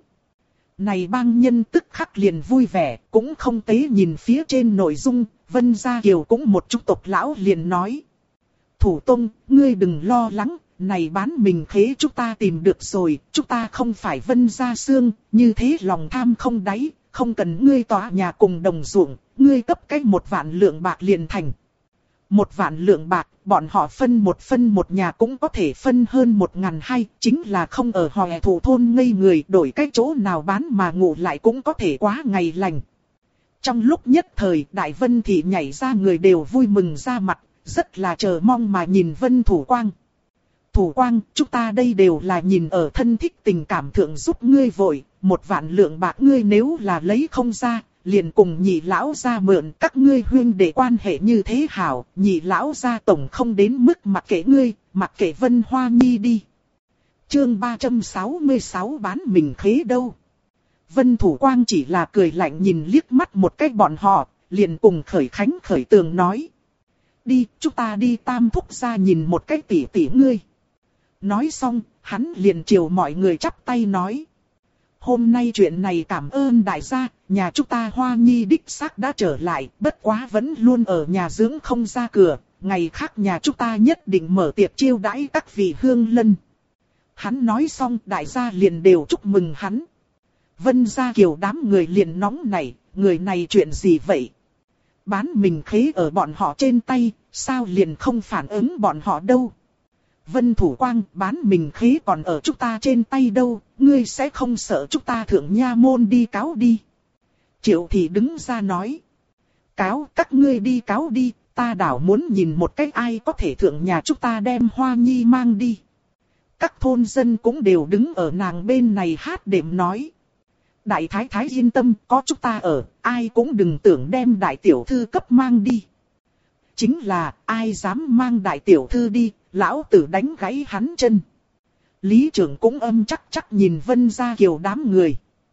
Này bang nhân tức khắc liền vui vẻ, cũng không tế nhìn phía trên nội dung, Vân gia Kiều cũng một chút tộc lão liền nói. Thủ Tông, ngươi đừng lo lắng, này bán mình khế chúng ta tìm được rồi, chúng ta không phải Vân gia xương, như thế lòng tham không đáy, không cần ngươi tòa nhà cùng đồng ruộng, ngươi cấp cách 1 vạn lượng bạc liền thành. 1 vạn lượng bạc, bọn họ phân một nhà cũng có thể phân hơn 1.200, chính là không ở Hòe Thủ thôn ngây người đổi cái chỗ nào bán mà ngủ lại cũng có thể quá ngày lành. Trong lúc nhất thời Đại Vân thì nhảy ra người đều vui mừng ra mặt. Rất là chờ mong mà nhìn Vân Thủ Quang. Thủ Quang, chúng ta đây đều là nhìn ở thân thích tình cảm thượng giúp ngươi vội, 1 vạn lượng bạc ngươi nếu là lấy không ra, liền cùng nhị lão gia mượn, các ngươi huynh đệ quan hệ như thế hảo, nhị lão gia tổng không đến mức mặc kệ ngươi, mặc kệ Vân Hoa Nhi đi. Chương 366 bán mình khế đâu. Vân Thủ Quang chỉ là cười lạnh nhìn liếc mắt một cái bọn họ, liền cùng Khởi Khánh Khởi Tường nói. Đi, chúng ta đi Tam thúc gia nhìn một cái tỷ ngươi. Nói xong, hắn liền chiều mọi người chắp tay nói. Hôm nay chuyện này cảm ơn đại gia, nhà chúng ta Hoa Nhi đích xác đã trở lại, bất quá vẫn luôn ở nhà dưỡng không ra cửa, ngày khác nhà chúng ta nhất định mở tiệc chiêu đãi các vị hương lân. Hắn nói xong đại gia liền đều chúc mừng hắn. Vân gia Kiều đám người liền nóng nảy, người này chuyện gì vậy? Bán mình khế ở bọn họ trên tay, sao liền không phản ứng bọn họ đâu? Vân Thủ Quang, bán mình khế còn ở chúng ta trên tay đâu, ngươi sẽ không sợ chúng ta thượng nha môn đi cáo đi. Triệu Thị đứng ra nói. Cáo, các ngươi đi cáo đi, ta đảo muốn nhìn một cách ai có thể thượng nhà chúng ta đem Hoa Nhi mang đi. Các thôn dân cũng đều đứng ở nàng bên này hát đệm nói. Đại thái thái yên tâm, có chúng ta ở, ai cũng đừng tưởng đem đại tiểu thư cấp mang đi. Chính là, ai dám mang đại tiểu thư đi, lão tử đánh gãy hắn chân. Lý trưởng cũng âm chắc nhìn Vân Gia Kiều đám người.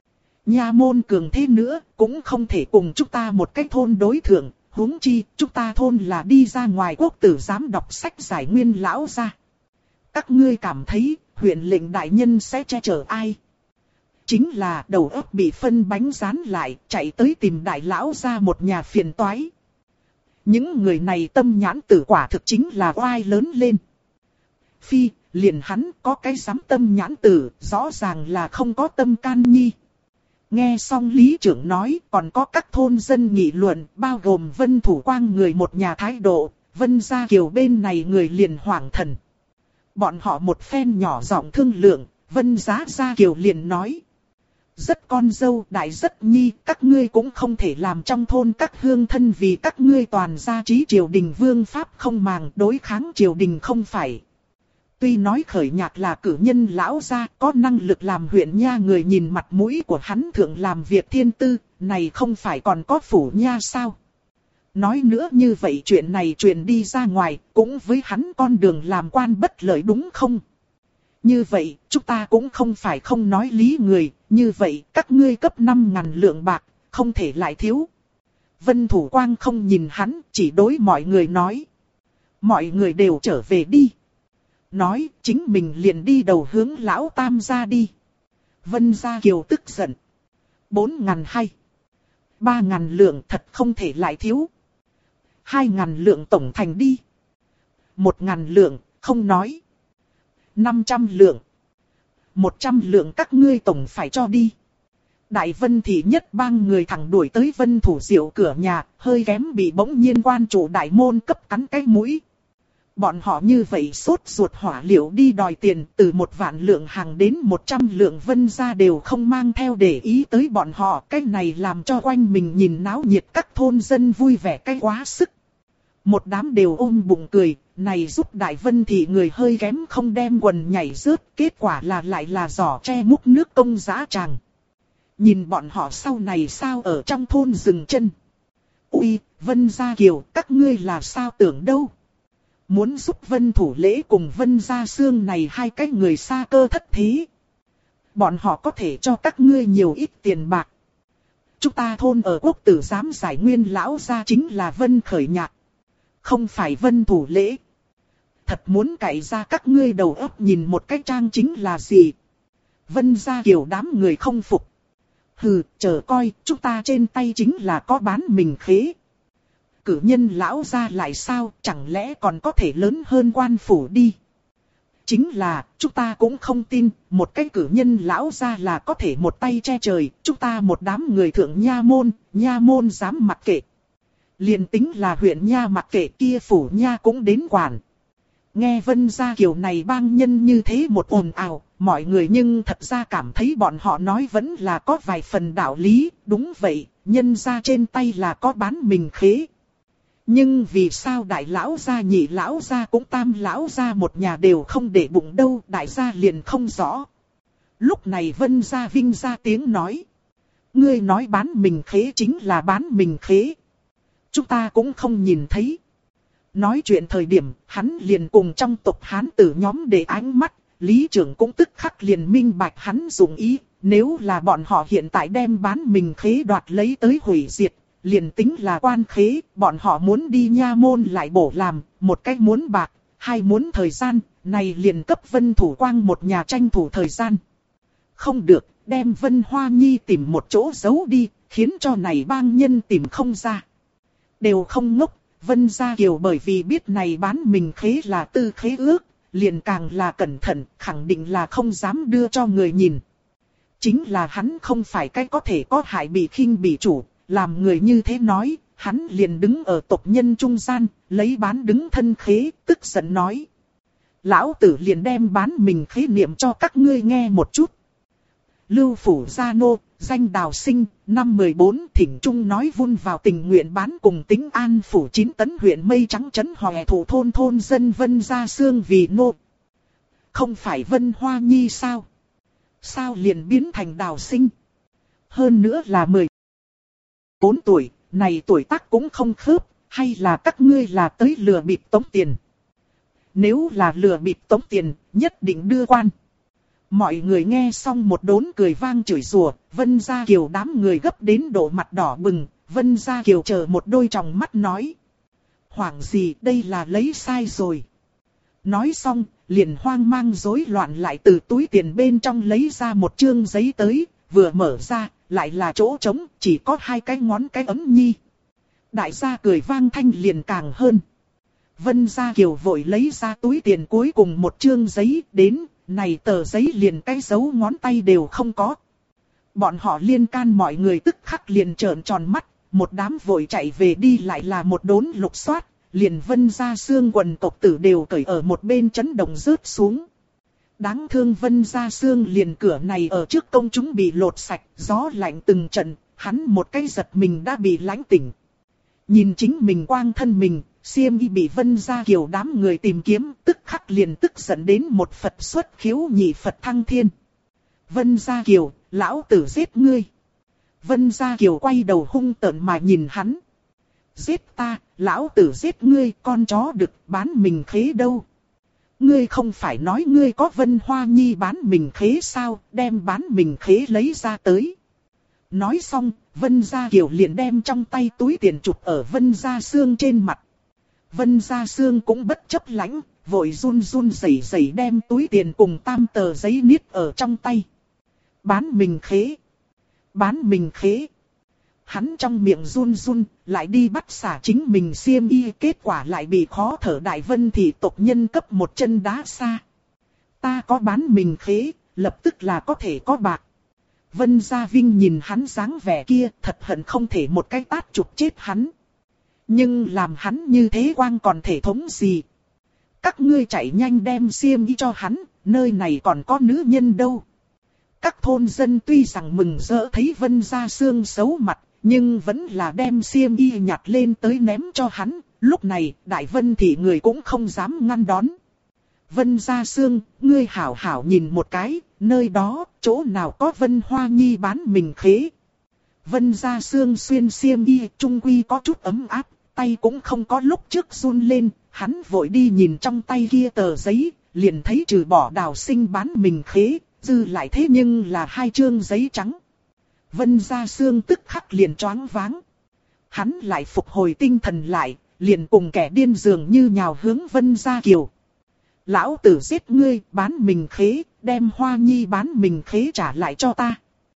Nha môn cường thế nữa, cũng không thể cùng chúng ta một cái thôn đối thượng, huống chi, chúng ta thôn là đi ra ngoài quốc tử giám đọc sách giải nguyên lão gia. Các ngươi cảm thấy, huyện lệnh đại nhân sẽ che chở ai? Chính là đầu óc bị phân bánh rán lại, chạy tới tìm đại lão gia một nhà phiền toái. Những người này tâm nhãn tử quả thực chính là oai lớn lên. Phi, liền hắn có cái dám tâm nhãn tử, rõ ràng là không có tâm can nhi. Nghe xong lý trưởng nói, còn có các thôn dân nghị luận, bao gồm Vân Thủ Quang người một nhà thái độ, Vân Gia Kiều bên này người liền hoảng thần. Bọn họ một phen nhỏ giọng thương lượng, Vân Gia Kiều liền nói. Rất con dâu đại rất nhi, các ngươi cũng không thể làm trong thôn các hương thân vì các ngươi toàn gia trí triều đình vương pháp không màng đối kháng triều đình không phải. Tuy nói khởi nhạc là cử nhân lão gia có năng lực làm huyện nha người nhìn mặt mũi của hắn thượng làm việc thiên tư, này không phải còn có phủ nha sao? Nói nữa như vậy chuyện này truyền đi ra ngoài, cũng với hắn con đường làm quan bất lợi đúng không? Như vậy, chúng ta cũng không phải không nói lý người, như vậy các ngươi cấp 5.000 lượng bạc, không thể lại thiếu. Vân Thủ Quang không nhìn hắn, chỉ đối mọi người nói. Mọi người đều trở về đi. Nói, chính mình liền đi đầu hướng lão tam gia đi. Vân Gia Kiều tức giận. 4.000 hay. 3.000 lượng thật không thể lại thiếu. 2.000 lượng tổng thành đi. 1.000 lượng, không nói. 500 lượng. 100 lượng các ngươi tổng phải cho đi. Đại Vân Thị nhất bang người thẳng đuổi tới Vân Thủ Diệu cửa nhà, hơi kém bị bỗng nhiên quan chủ đại môn cấp cắn cái mũi. Bọn họ như vậy sốt ruột hỏa liệu đi đòi tiền từ 1.000 lượng hàng đến 100 lượng Vân gia đều không mang theo để ý tới bọn họ. Cái này làm cho quanh mình nhìn náo nhiệt các thôn dân vui vẻ cái quá sức. Một đám đều ôm bụng cười, này giúp Đại Vân Thị người hơi kém không đem quần nhảy rớt, kết quả là lại là giỏ tre múc nước công dã tràng. Nhìn bọn họ sau này sao ở trong thôn dừng chân. Ui, Vân Gia Kiều, các ngươi là sao tưởng đâu? Muốn giúp Vân Thủ Lễ cùng Vân Gia Sương này hai cái người xa cơ thất thế. Bọn họ có thể cho các ngươi nhiều ít tiền bạc. Chúng ta thôn ở quốc tử giám giải nguyên lão gia chính là Vân Khởi Nhạc. Không phải Vân Thủ Lễ. Thật muốn cậy ra các ngươi đầu óc nhìn một cái trang chính là gì. Vân Gia Kiều đám người không phục. Hừ, chờ coi, chúng ta trên tay chính là có bán mình khế. Cử nhân lão gia lại sao, chẳng lẽ còn có thể lớn hơn quan phủ đi. Chính là, chúng ta cũng không tin, một cái cử nhân lão gia là có thể một tay che trời, chúng ta một đám người thượng nha môn dám mặc kệ. Liền tính là huyện nha mặc kệ kia phủ nha cũng đến quản. Nghe Vân Gia Kiều này bang nhân như thế một ồn ào, mọi người nhưng thật ra cảm thấy bọn họ nói vẫn là có vài phần đạo lý, đúng vậy, nhân gia trên tay là có bán mình khế. Nhưng vì sao đại lão gia nhị lão gia cũng tam lão gia một nhà đều không để bụng đâu, đại gia liền không rõ. Lúc này Vân Gia Vinh ra tiếng nói. Ngươi nói bán mình khế chính là bán mình khế. Chúng ta cũng không nhìn thấy. Nói chuyện thời điểm, hắn liền cùng trong tộc Hán tử nhóm để ánh mắt, lý trưởng cũng tức khắc liền minh bạch hắn dụng ý, nếu là bọn họ hiện tại đem bán mình khế đoạt lấy tới hủy diệt, liền tính là quan khế, bọn họ muốn đi nha môn lại bổ làm, một cách muốn bạc, hai muốn thời gian, này liền cấp Vân Thủ Quang một nhà tranh thủ thời gian. Không được, đem Vân Hoa Nhi tìm một chỗ giấu đi, khiến cho này bang nhân tìm không ra. Đều không ngốc. Vân Gia Kiều bởi vì biết này bán mình khế là tư khế ước, liền càng là cẩn thận, khẳng định là không dám đưa cho người nhìn. Chính là hắn không phải cái có thể có hại bị khinh bị chủ, làm người như thế nói, hắn liền đứng ở tộc nhân trung gian, lấy bán đứng thân khế, tức giận nói. lão tử liền đem bán mình khế niệm cho các ngươi nghe một chút. Lưu Phủ Gia Nô, danh Đào Sinh, năm 14 thỉnh trung nói vun vào tình nguyện bán cùng tính An Phủ 9 tấn huyện Mây Trắng trấn Hòe thủ thôn dân Vân Gia Sương vì nô. Không phải Vân Hoa Nhi sao? Sao liền biến thành Đào Sinh? Hơn nữa là 14 tuổi, này tuổi tác cũng không khớp, hay là các ngươi là tới lừa bịp tống tiền? Nếu là lừa bịp tống tiền, nhất định đưa quan. Mọi người nghe xong một đốn cười vang chửi rủa, Vân Gia Kiều đám người gấp đến độ mặt đỏ bừng, Vân Gia Kiều chờ một đôi tròng mắt nói. Hoảng gì, đây là lấy sai rồi. Nói xong, liền hoang mang rối loạn lại từ túi tiền bên trong lấy ra một chương giấy tới, vừa mở ra, lại là chỗ trống, chỉ có 2 cái ngón cái ấm nhi. Đại gia cười vang thanh liền càng hơn. Vân Gia Kiều vội lấy ra túi tiền cuối cùng một chương giấy đến, này tờ giấy liền cái dấu ngón tay đều không có. Bọn họ liên can mọi người tức khắc liền trợn tròn mắt, một đám vội chạy về đi lại là một đốn lục soát, liền Vân Gia Sương quần tộc tử đều cởi ở một bên chấn động rớt xuống. Đáng thương Vân Gia Sương liền cửa này ở trước công chúng bị lột sạch, gió lạnh từng trận, hắn một cái giật mình đã bị lãnh tỉnh. Nhìn chính mình quang thân mình, xiêm y bị Vân Gia Kiều đám người tìm kiếm, tức khắc liền tức giận đến một Phật xuất khiếu nhị Phật thăng thiên. Vân Gia Kiều, lão tử giết ngươi. Vân Gia Kiều quay đầu hung tợn mà nhìn hắn. Giết ta, lão tử giết ngươi, con chó đực bán mình khế đâu. Ngươi không phải nói ngươi có Vân Hoa Nhi bán mình khế sao, đem bán mình khế lấy ra tới. Nói xong, Vân Gia Kiều liền đem trong tay túi tiền chụp ở Vân Gia Sương trên mặt. Vân Gia Sương cũng bất chấp lãnh, vội run run rẩy rẩy đem túi tiền cùng tam tờ giấy niết ở trong tay. Bán mình khế. Bán mình khế. Hắn trong miệng run run, lại đi bắt xả chính mình xiêm y, kết quả lại bị khó thở Đại Vân thị tộc nhân cấp một chân đá xa. Ta có bán mình khế, lập tức là có thể có bạc. Vân Gia Vinh nhìn hắn dáng vẻ kia, thật hận không thể một cái tát chụp chết hắn. Nhưng làm hắn như thế quang còn thể thống gì? Các ngươi chạy nhanh đem xiêm y cho hắn, nơi này còn có nữ nhân đâu. Các thôn dân tuy rằng mừng rỡ thấy Vân Gia Sương xấu mặt, nhưng vẫn là đem xiêm y nhặt lên tới ném cho hắn. Lúc này, Đại Vân thị người cũng không dám ngăn đón. Vân Gia Sương, ngươi hảo hảo nhìn một cái, nơi đó, chỗ nào có Vân Hoa Nhi bán mình khế. Vân Gia Sương xuyên xiêm y, trung quy có chút ấm áp, tay cũng không có lúc trước run lên, hắn vội đi nhìn trong tay kia tờ giấy, liền thấy trừ bỏ Đào Sinh bán mình khế, dư lại thế nhưng là 2 chương giấy trắng. Vân Gia Sương tức khắc liền choáng váng. Hắn lại phục hồi tinh thần lại, liền cùng kẻ điên dường như nhào hướng Vân Gia Kiều. Lão tử giết ngươi, bán mình khế, đem Hoa Nhi bán mình khế trả lại cho ta.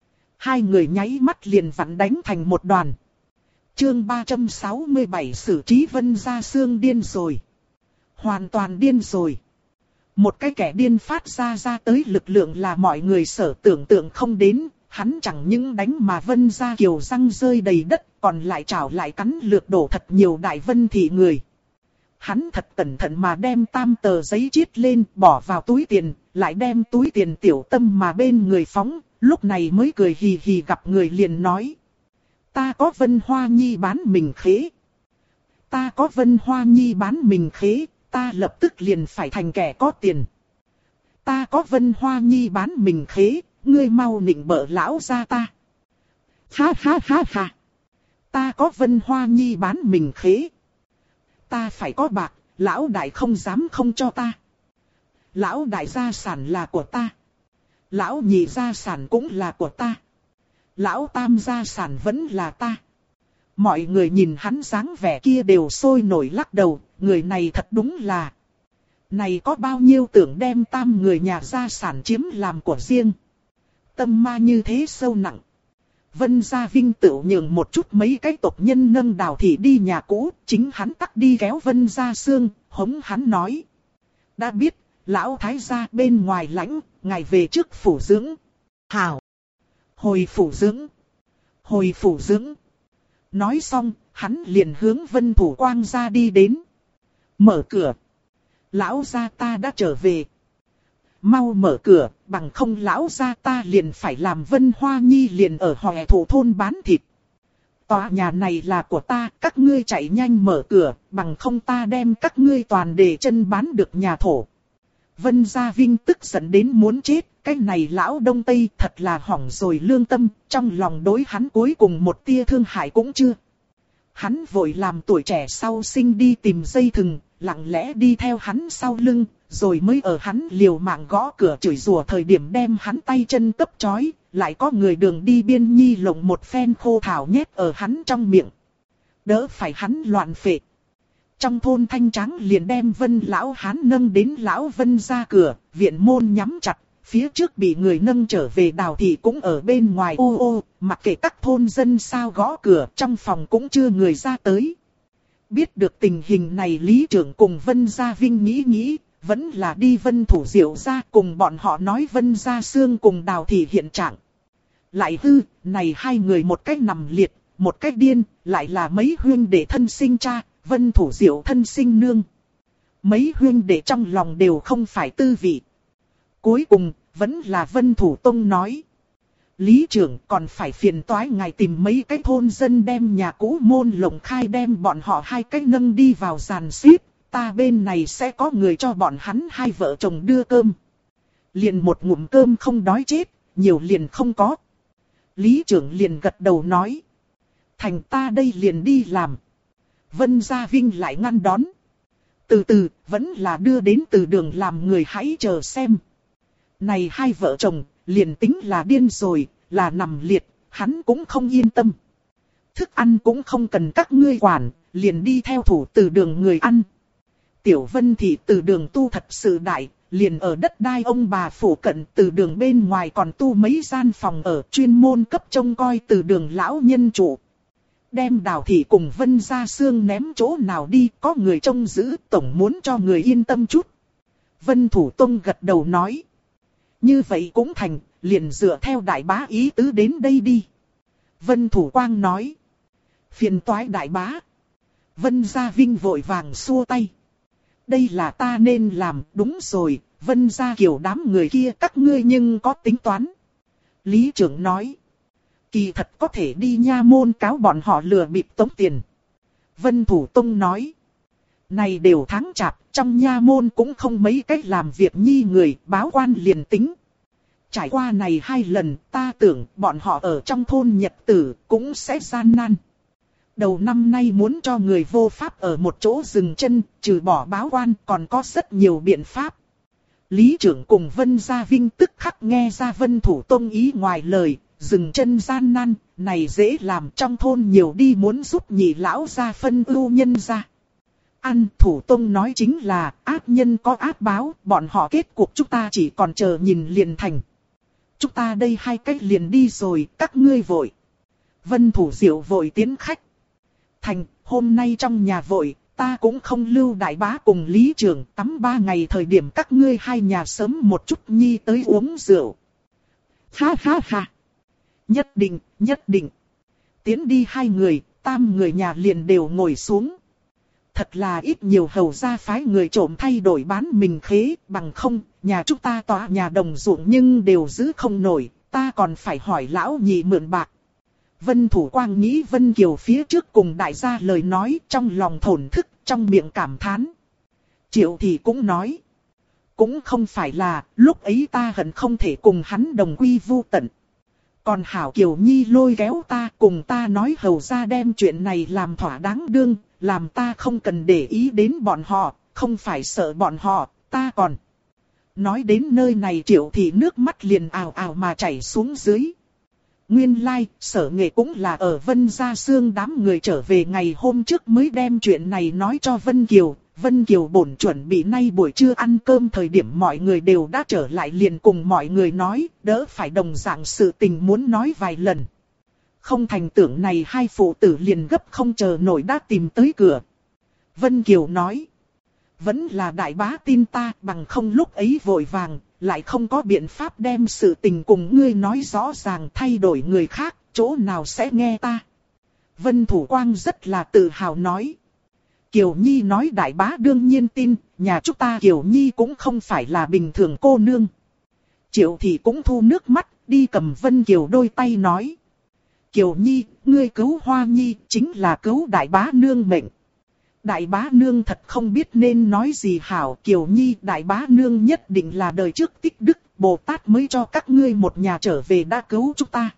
2 người nháy mắt liền vặn đánh thành một đoàn. Chương 367 xử trí Vân Gia Sương điên rồi. Hoàn toàn điên rồi. Một cái kẻ điên phát ra tới lực lượng là mọi người sở tưởng tượng không đến. Hắn chẳng những đánh mà Vân Gia Kiều răng rơi đầy đất, còn lại trảo lại cắn lược đổ thật nhiều Đại Vân thị người. Hắn thật cẩn thận mà đem tam tờ giấy chiết lên, bỏ vào túi tiền, lại đem túi tiền tiểu tâm mà bên người phóng, lúc này mới cười hì hì gặp người liền nói. Ta có Vân Hoa Nhi bán mình khế. Ta có Vân Hoa Nhi bán mình khế, ta lập tức liền phải thành kẻ có tiền. Ta có Vân Hoa Nhi bán mình khế, ngươi mau nịnh bợ lão gia ta. Ha ha ha ha. Ta có Vân Hoa Nhi bán mình khế. Ta phải có bạc, lão đại không dám không cho ta. Lão đại gia sản là của ta. Lão nhị gia sản cũng là của ta. Lão tam gia sản vẫn là ta. Mọi người nhìn hắn dáng vẻ kia đều sôi nổi lắc đầu, người này thật đúng là. Này có bao nhiêu tưởng đem tam người nhà gia sản chiếm làm của riêng. Tâm ma như thế sâu nặng. Vân Gia Vinh tự nhường một chút mấy cái tộc nhân nâng Đào thị đi nhà cũ, chính hắn tắt đi kéo Vân Gia Sương, hống hắn nói. Đã biết, lão thái gia bên ngoài lãnh, ngài về trước phủ dưỡng. Hảo! Hồi phủ dưỡng! Hồi phủ dưỡng! Nói xong, hắn liền hướng Vân Thủ Quang ra đi đến. Mở cửa! Lão gia ta đã trở về. Mau mở cửa, bằng không lão gia ta liền phải làm Vân Hoa Nhi liền ở Hòe Thổ thôn bán thịt. Tòa nhà này là của ta, các ngươi chạy nhanh mở cửa, bằng không ta đem các ngươi toàn để chân bán được nhà thổ. Vân Gia Vinh tức giận đến muốn chết, cái này lão Đông Tây thật là hỏng rồi lương tâm, trong lòng đối hắn cuối cùng một tia thương hại cũng chưa. Hắn vội làm tuổi trẻ sau sinh đi tìm dây thừng, lặng lẽ đi theo hắn sau lưng, rồi mới ở hắn liều mạng gõ cửa chửi rủa thời điểm đem hắn tay chân cấp chói, lại có người đường đi biên nhi lộng một phen khô thảo nhét ở hắn trong miệng. Đỡ phải hắn loạn phệ. Trong thôn Thanh Tráng liền đem Vân lão hán nâng đến lão Vân ra cửa, viện môn nhắm chặt, phía trước bị người nâng trở về Đào thị cũng ở bên ngoài ô ô, mặc kệ các thôn dân sao gõ cửa, trong phòng cũng chưa người ra tới. Biết được tình hình này Lý trưởng cùng Vân Gia Vinh nghĩ, vẫn là đi Vân Thủ Diệu ra cùng bọn họ nói Vân Gia Sương cùng Đào thị hiện trạng. Lại hư, này hai người một cách nằm liệt, một cách điên, lại là mấy huynh đệ thân sinh cha, Vân Thủ Diệu thân sinh nương. Mấy huynh đệ trong lòng đều không phải tư vị. Cuối cùng, vẫn là Vân Thủ Tông nói. Lý trưởng còn phải phiền toái ngài tìm mấy cái thôn dân đem nhà cũ môn lộng khai đem bọn họ hai cái nâng đi vào giàn xếp. Ta bên này sẽ có người cho bọn hắn hai vợ chồng đưa cơm. Liền một ngụm cơm không đói chết, nhiều liền không có. Lý trưởng liền gật đầu nói. Thành ta đây liền đi làm. Vân Gia Vinh lại ngăn đón. Từ từ, vẫn là đưa đến từ đường làm người hãy chờ xem. Này hai vợ chồng, liền tính là điên rồi, là nằm liệt, hắn cũng không yên tâm. Thức ăn cũng không cần các ngươi quản, liền đi theo thủ từ đường người ăn. Tiểu Vân thị từ đường tu thật sự đại, liền ở đất đai ông bà phủ cận từ đường bên ngoài còn tu mấy gian phòng ở chuyên môn cấp trông coi từ đường lão nhân trụ. Đem Đào thị cùng Vân Gia Sương ném chỗ nào đi, có người trông giữ, tổng muốn cho người yên tâm chút. Vân Thủ Tông gật đầu nói. Như vậy cũng thành, liền dựa theo đại bá ý tứ đến đây đi. Vân Thủ Quang nói. Phiền toái đại bá. Vân Gia Vinh vội vàng xua tay. Đây là ta nên làm, đúng rồi, Vân Gia Kiều đám người kia các ngươi nhưng có tính toán. Lý trưởng nói. Kỳ thật có thể đi nha môn cáo bọn họ lừa bịp tống tiền. Vân Thủ Tông nói. Này đều tháng chạp, trong nha môn cũng không mấy cách làm việc nhi người, báo quan liền tính. Trải qua này hai lần, ta tưởng bọn họ ở trong thôn nhật tử cũng sẽ gian nan. Đầu năm nay muốn cho người vô pháp ở một chỗ dừng chân, trừ bỏ báo quan còn có rất nhiều biện pháp. Lý trưởng cùng Vân Gia Vinh tức khắc nghe ra Vân Thủ Tông ý ngoài lời, dừng chân gian nan, này dễ làm trong thôn nhiều đi muốn giúp nhị lão gia phân ưu nhân ra. An Thủ Tông nói chính là ác nhân có ác báo, bọn họ kết cuộc chúng ta chỉ còn chờ nhìn liền thành. Chúng ta đây hai cách liền đi rồi, các ngươi vội. Vân Thủ Diệu vội tiến khách. Thành, hôm nay trong nhà vội, ta cũng không lưu đại bá cùng Lý trưởng tắm 3 ngày thời điểm các ngươi hai nhà sớm một chút nhi tới uống rượu. Ha ha ha. Nhất định, nhất định. Tiến đi hai người, tam người nhà liền đều ngồi xuống. Thật là ít nhiều hầu gia phái người trộm thay đổi bán mình khế, bằng không, nhà chúng ta tòa nhà đồng ruộng nhưng đều giữ không nổi, ta còn phải hỏi lão nhị mượn bạc. Vân Thủ Quang nghĩ Vân Kiều phía trước cùng đại gia lời nói trong lòng thổn thức, trong miệng cảm thán. Triệu thì cũng nói. Cũng không phải là, lúc ấy ta hận không thể cùng hắn đồng quy vu tận. Còn Hảo Kiều Nhi lôi kéo ta cùng ta nói hầu ra đem chuyện này làm thỏa đáng đương, làm ta không cần để ý đến bọn họ, không phải sợ bọn họ, ta còn. Nói đến nơi này Triệu thì nước mắt liền ào ào mà chảy xuống dưới. Nguyên lai, Sở Nghệ cũng là ở Vân Gia Sương đám người trở về ngày hôm trước mới đem chuyện này nói cho Vân Kiều. Vân Kiều bổn chuẩn bị nay buổi trưa ăn cơm thời điểm mọi người đều đã trở lại liền cùng mọi người nói, đỡ phải đồng dạng sự tình muốn nói vài lần. Không thành tưởng này hai phụ tử liền gấp không chờ nổi đã tìm tới cửa. Vân Kiều nói, vẫn là đại bá tin ta bằng không lúc ấy vội vàng, lại không có biện pháp đem sự tình cùng ngươi nói rõ ràng thay đổi người khác, chỗ nào sẽ nghe ta. Vân Thủ Quang rất là tự hào nói. Kiều Nhi nói đại bá đương nhiên tin, nhà chúng ta Kiều Nhi cũng không phải là bình thường cô nương. Triệu thị cũng thu nước mắt, đi cầm Vân Kiều đôi tay nói. Kiều Nhi, ngươi cứu Hoa Nhi, chính là cứu đại bá nương mệnh. Đại bá nương thật không biết nên nói gì hảo. Kiều Nhi, đại bá nương nhất định là đời trước tích đức, Bồ Tát mới cho các ngươi một nhà trở về đã cứu chúng ta.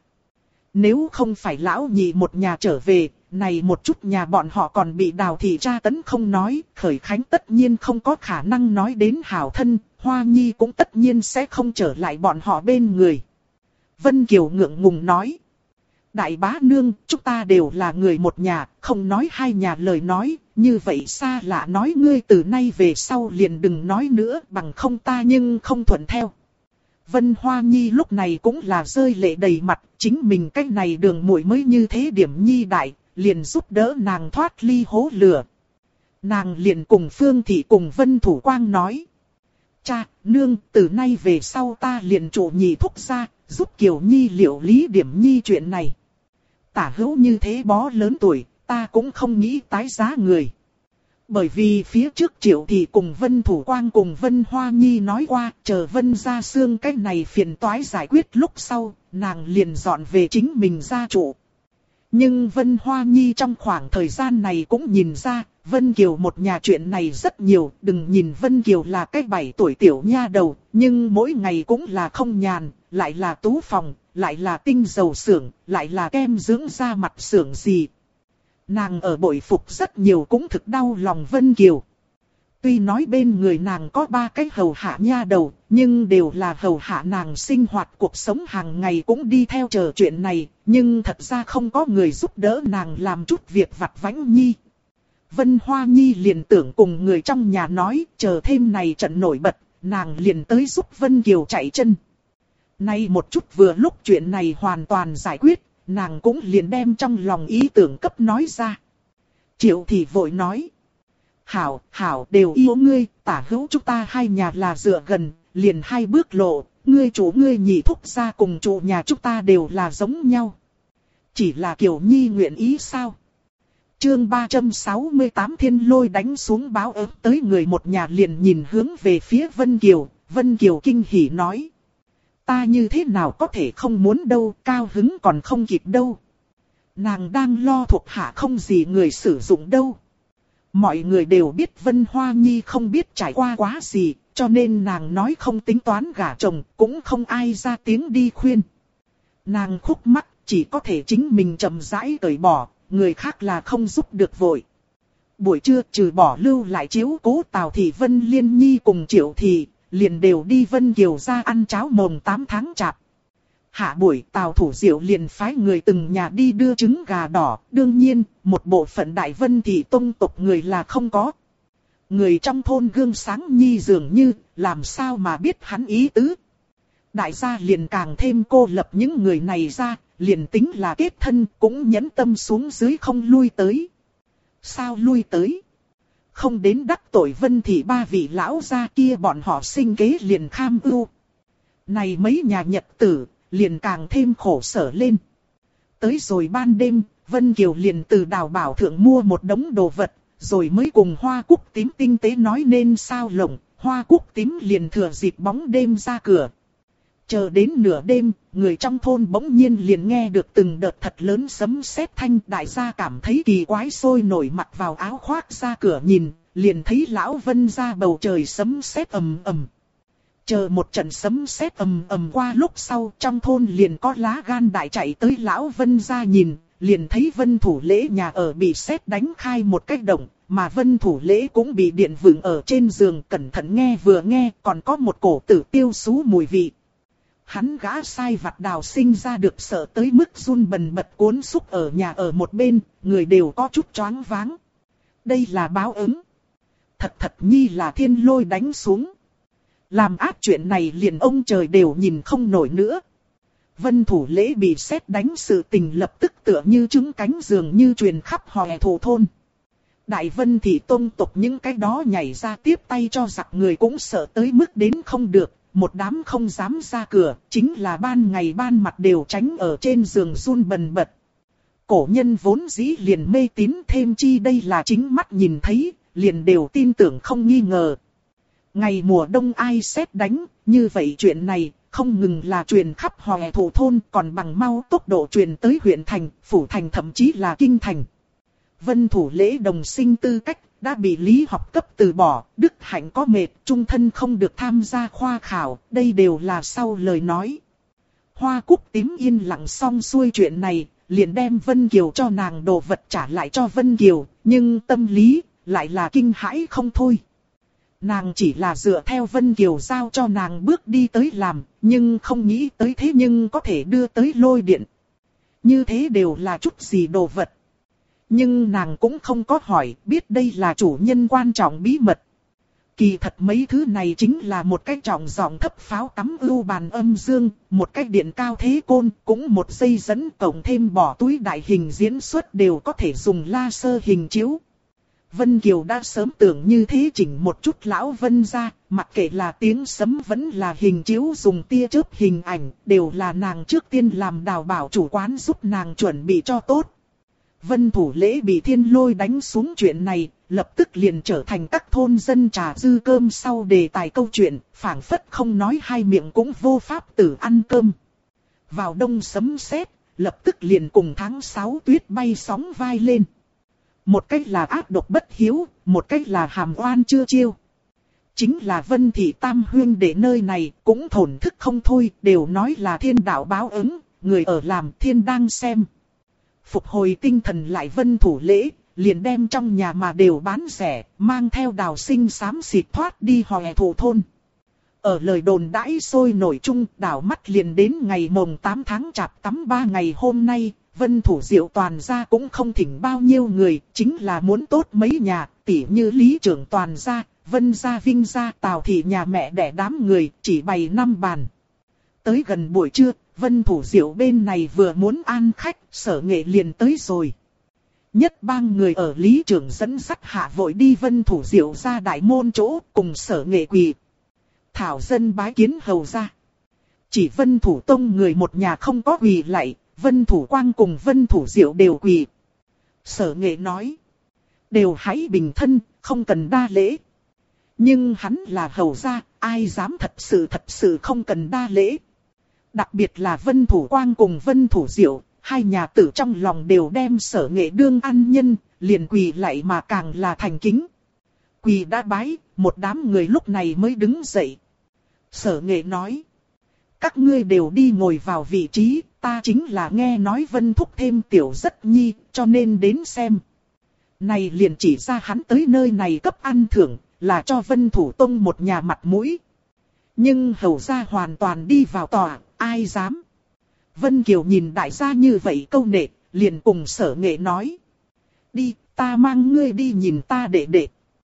Nếu không phải lão nhị một nhà trở về, này một chút nhà bọn họ còn bị Đào thị tra tấn không nói, Khởi Khánh tất nhiên không có khả năng nói đến hảo thân, Hoa Nhi cũng tất nhiên sẽ không trở lại bọn họ bên người. Vân Kiều ngượng ngùng nói. Đại bá nương, chúng ta đều là người một nhà, không nói hai nhà lời nói, như vậy xa lạ nói ngươi từ nay về sau liền đừng nói nữa, bằng không ta nhưng không thuận theo. Vân Hoa Nhi lúc này cũng là rơi lệ đầy mặt, chính mình cách này đường muội mới như thế điểm nhi đại, liền giúp đỡ nàng thoát ly hố lửa. Nàng liền cùng Phương Thị cùng Vân Thủ Quang nói. Cha, nương, từ nay về sau ta liền chủ nhị thúc ra, giúp Kiều Nhi liệu lý điểm nhi chuyện này. Tả hữu như thế bó lớn tuổi, ta cũng không nghĩ tái giá người. Bởi vì phía trước Triệu Thị cùng Vân Thủ Quang cùng Vân Hoa Nhi nói qua, chờ Vân gia xương cái này phiền toái giải quyết lúc sau, nàng liền dọn về chính mình gia trụ. Nhưng Vân Hoa Nhi trong khoảng thời gian này cũng nhìn ra, Vân Kiều một nhà chuyện này rất nhiều, đừng nhìn Vân Kiều là cái 7 tuổi tiểu nha đầu, nhưng mỗi ngày cũng là không nhàn, lại là tú phòng, lại là tinh dầu xưởng, lại là kem dưỡng da mặt xưởng gì. Nàng ở bội phục rất nhiều cũng thực đau lòng Vân Kiều. Tuy nói bên người nàng có 3 cái hầu hạ nha đầu, nhưng đều là hầu hạ nàng sinh hoạt cuộc sống hàng ngày cũng đi theo chờ chuyện này, nhưng thật ra không có người giúp đỡ nàng làm chút việc vặt vãnh nhi. Vân Hoa Nhi liền tưởng cùng người trong nhà nói, chờ thêm này trận nổi bật, nàng liền tới giúp Vân Kiều chạy chân. Nay một chút vừa lúc chuyện này hoàn toàn giải quyết, nàng cũng liền đem trong lòng ý tưởng cấp nói ra. Triệu Thị vội nói. Hảo, hảo đều yêu ngươi, tả hữu chúng ta hai nhà là dựa gần, liền 2 bước lộ, ngươi chủ ngươi nhị thúc gia cùng chủ nhà chúng ta đều là giống nhau. Chỉ là Kiều Nhi nguyện ý sao? Chương 368 Thiên Lôi đánh xuống báo ớt tới người một nhà liền nhìn hướng về phía Vân Kiều, Vân Kiều kinh hỉ nói. Ta như thế nào có thể không muốn đâu, cao hứng còn không kịp đâu. Nàng đang lo thuộc hạ không gì người sử dụng đâu. Mọi người đều biết Vân Hoa Nhi không biết trải qua quá gì, cho nên nàng nói không tính toán gả chồng, cũng không ai ra tiếng đi khuyên. Nàng khúc mắc, chỉ có thể chính mình chậm rãi cởi bỏ, người khác là không giúp được vội. Buổi trưa trừ bỏ lưu lại chiếu cố Tào Thị Vân Liên Nhi cùng Triệu Thị, liền đều đi Vân Kiều ra ăn cháo mồng 8 tháng chạp. Hạ buổi Tào Thủ Diệu liền phái người từng nhà đi đưa trứng gà đỏ, đương nhiên, một bộ phận Đại Vân Thị tông tộc người là không có. Người trong thôn gương sáng nhi dường như, làm sao mà biết hắn ý tứ. Đại gia liền càng thêm cô lập những người này ra, liền tính là kết thân cũng nhẫn tâm xuống dưới không lui tới. Sao lui tới? Không đến đắc tội Vân Thị 3 vị lão gia kia bọn họ sinh kế liền kham ưu. Này mấy nhà nhật tử, liền càng thêm khổ sở lên. Tới rồi ban đêm, Vân Kiều liền từ Đào Bảo thượng mua một đống đồ vật, rồi mới cùng Hoa Cúc Tím tinh tế nói nên sao lộng, Hoa Cúc Tím liền thừa dịp bóng đêm ra cửa. Chờ đến nửa đêm, người trong thôn bỗng nhiên liền nghe được từng đợt thật lớn sấm sét thanh, đại gia cảm thấy kỳ quái sôi nổi mặc vào áo khoác ra cửa nhìn, liền thấy lão Vân ra bầu trời sấm sét ầm ầm. Chờ một trận sấm sét ầm ầm qua lúc sau, trong thôn liền có lá gan đại chạy tới lão Vân ra nhìn, liền thấy Vân Thủ Lễ nhà ở bị sét đánh khai một cái động, mà Vân Thủ Lễ cũng bị điện vựng ở trên giường, cẩn thận nghe vừa nghe, còn có một cổ tử tiêu xú mùi vị. Hắn gã sai vặt Đào sinh ra được sợ tới mức run bần bật cuốn xúc ở nhà ở một bên, người đều có chút choáng váng. Đây là báo ứng. Thật nhi là thiên lôi đánh xuống. Làm ác chuyện này liền ông trời đều nhìn không nổi nữa. Vân Thủ Lễ bị sét đánh sự tình lập tức tựa như trứng cánh dường như truyền khắp hòe thổ thôn. Đại Vân Thị tông tộc những cái đó nhảy ra tiếp tay cho giặc người cũng sợ tới mức đến không được. Một đám không dám ra cửa, chính là ban ngày ban mặt đều tránh ở trên giường run bần bật. Cổ nhân vốn dĩ liền mê tín, thêm chi đây là chính mắt nhìn thấy, liền đều tin tưởng không nghi ngờ. Ngày mùa đông ai sét đánh, như vậy chuyện này không ngừng là truyền khắp Hoè Thổ thôn, còn bằng mau tốc độ truyền tới huyện thành, phủ thành, thậm chí là kinh thành. Vân Thủ Lễ đồng sinh tư cách đã bị lý học cấp từ bỏ, đức hạnh có mệt, trung thân không được tham gia khoa khảo, đây đều là sau lời nói. Hoa Cúc Tím yên lặng xong xuôi chuyện này, liền đem Vân Kiều cho nàng đồ vật trả lại cho Vân Kiều, nhưng tâm lý lại là kinh hãi không thôi. Nàng chỉ là dựa theo Vân Kiều giao cho nàng bước đi tới làm, nhưng không nghĩ tới thế nhưng có thể đưa tới lôi điện. Như thế đều là chút gì đồ vật. Nhưng nàng cũng không có hỏi, biết đây là chủ nhân quan trọng bí mật. Kỳ thật mấy thứ này chính là một cái trọng giọng thấp pháo cắm ưu bàn âm dương, một cái điện cao thế côn, cũng một dây dẫn cộng thêm bỏ túi đại hình diễn xuất đều có thể dùng laser hình chiếu. Vân Kiều đã sớm tưởng như thế chỉnh một chút lão Vân ra, mặc kệ là tiếng sấm vẫn là hình chiếu dùng tia chớp hình ảnh, đều là nàng trước tiên làm đào bảo chủ quán giúp nàng chuẩn bị cho tốt. Vân Thủ Lễ bị thiên lôi đánh xuống chuyện này, lập tức liền trở thành các thôn dân trà dư cơm sau đề tài câu chuyện, phảng phất không nói hai miệng cũng vô pháp tử ăn cơm. Vào đông sấm sét, lập tức liền cùng tháng 6 tuyết bay sóng vai lên. Một cách là ác độc bất hiếu, một cách là hàm oan chưa chiêu. Chính là Vân Thị Tam huynh đệ nơi này cũng thổn thức không thôi, đều nói là thiên đạo báo ứng, người ở làm thiên đang xem. Phục hồi tinh thần lại Vân Thủ Lễ, liền đem trong nhà mà đều bán rẻ, mang theo Đào Sinh xám xịt thoát đi Hoè Thổ thôn. Ở lời đồn đãi sôi nổi chung, đảo mắt liền đến ngày mồng 8 tháng Chạp tắm 3 ngày hôm nay, Vân Thủ Diệu toàn gia cũng không thỉnh bao nhiêu người, chính là muốn tốt mấy nhà, tỉ như Lý Trưởng toàn gia, Vân gia, Vinh gia, Tào thị nhà mẹ đẻ đám người, chỉ bày 5 bàn. Tới gần buổi trưa, Vân Thủ Diệu bên này vừa muốn an khách, Sở Nghệ liền tới rồi. Nhất bang người ở Lý Trưởng dẫn dắt hạ vội đi Vân Thủ Diệu ra đại môn chỗ, cùng Sở Nghệ quỳ. Thảo dân bái kiến hầu ra. Chỉ Vân Thủ Tông người một nhà không có quỳ lạy, Vân Thủ Quang cùng Vân Thủ Diệu đều quỳ. Sở Nghệ nói, đều hãy bình thân, không cần đa lễ. Nhưng hắn là hầu gia, ai dám thật sự không cần đa lễ. Đặc biệt là Vân Thủ Quang cùng Vân Thủ Diệu, hai nhà tử trong lòng đều đem Sở Nghệ đương ăn nhân, liền quỳ lạy mà càng là thành kính. Quỳ đã bái, một đám người lúc này mới đứng dậy. Sở Nghệ nói, các ngươi đều đi ngồi vào vị trí, ta chính là nghe nói Vân Thúc thêm tiểu rất nhi, cho nên đến xem. Này liền chỉ ra hắn tới nơi này cấp ăn thưởng, là cho Vân Thủ Tông một nhà mặt mũi. Nhưng hầu gia hoàn toàn đi vào tòa, ai dám. Vân Kiều nhìn đại gia như vậy câu nệ, liền cùng Sở Nghệ nói. Đi, ta mang ngươi đi nhìn ta đệ đệ.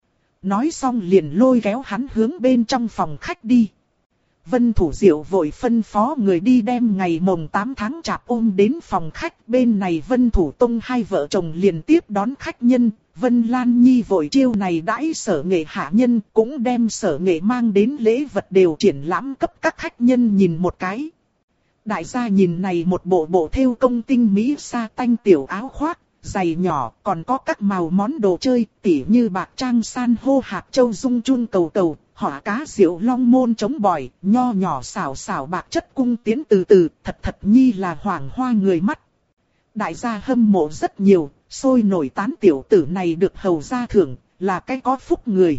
Nói xong liền lôi kéo hắn hướng bên trong phòng khách đi. Vân Thủ Diệu vội phân phó người đi đem ngày mồng 8 tháng Chạp ôm đến phòng khách. Bên này Vân Thủ Tông hai vợ chồng liền tiếp đón khách nhân. Vân Lan Nhi vội chiêu này đãi Sở Nghệ hạ nhân, cũng đem Sở Nghệ mang đến lễ vật đều triển lãm cấp các khách nhân nhìn một cái. Đại gia nhìn này một bộ thêu công tinh mỹ sa tanh tiểu áo khoác, giày nhỏ, còn có các màu món đồ chơi, tỉ như bạc trang san hô hạt châu dung chun cầu cầu, hỏa cá diệu long môn chống bòi, nho nhỏ xảo bạc chất cung tiến từ từ, thật nhi là hoàng hoa người mắt. Đại gia hâm mộ rất nhiều, sôi nổi tán tiểu tử này được hầu gia thưởng, là cái có phúc người.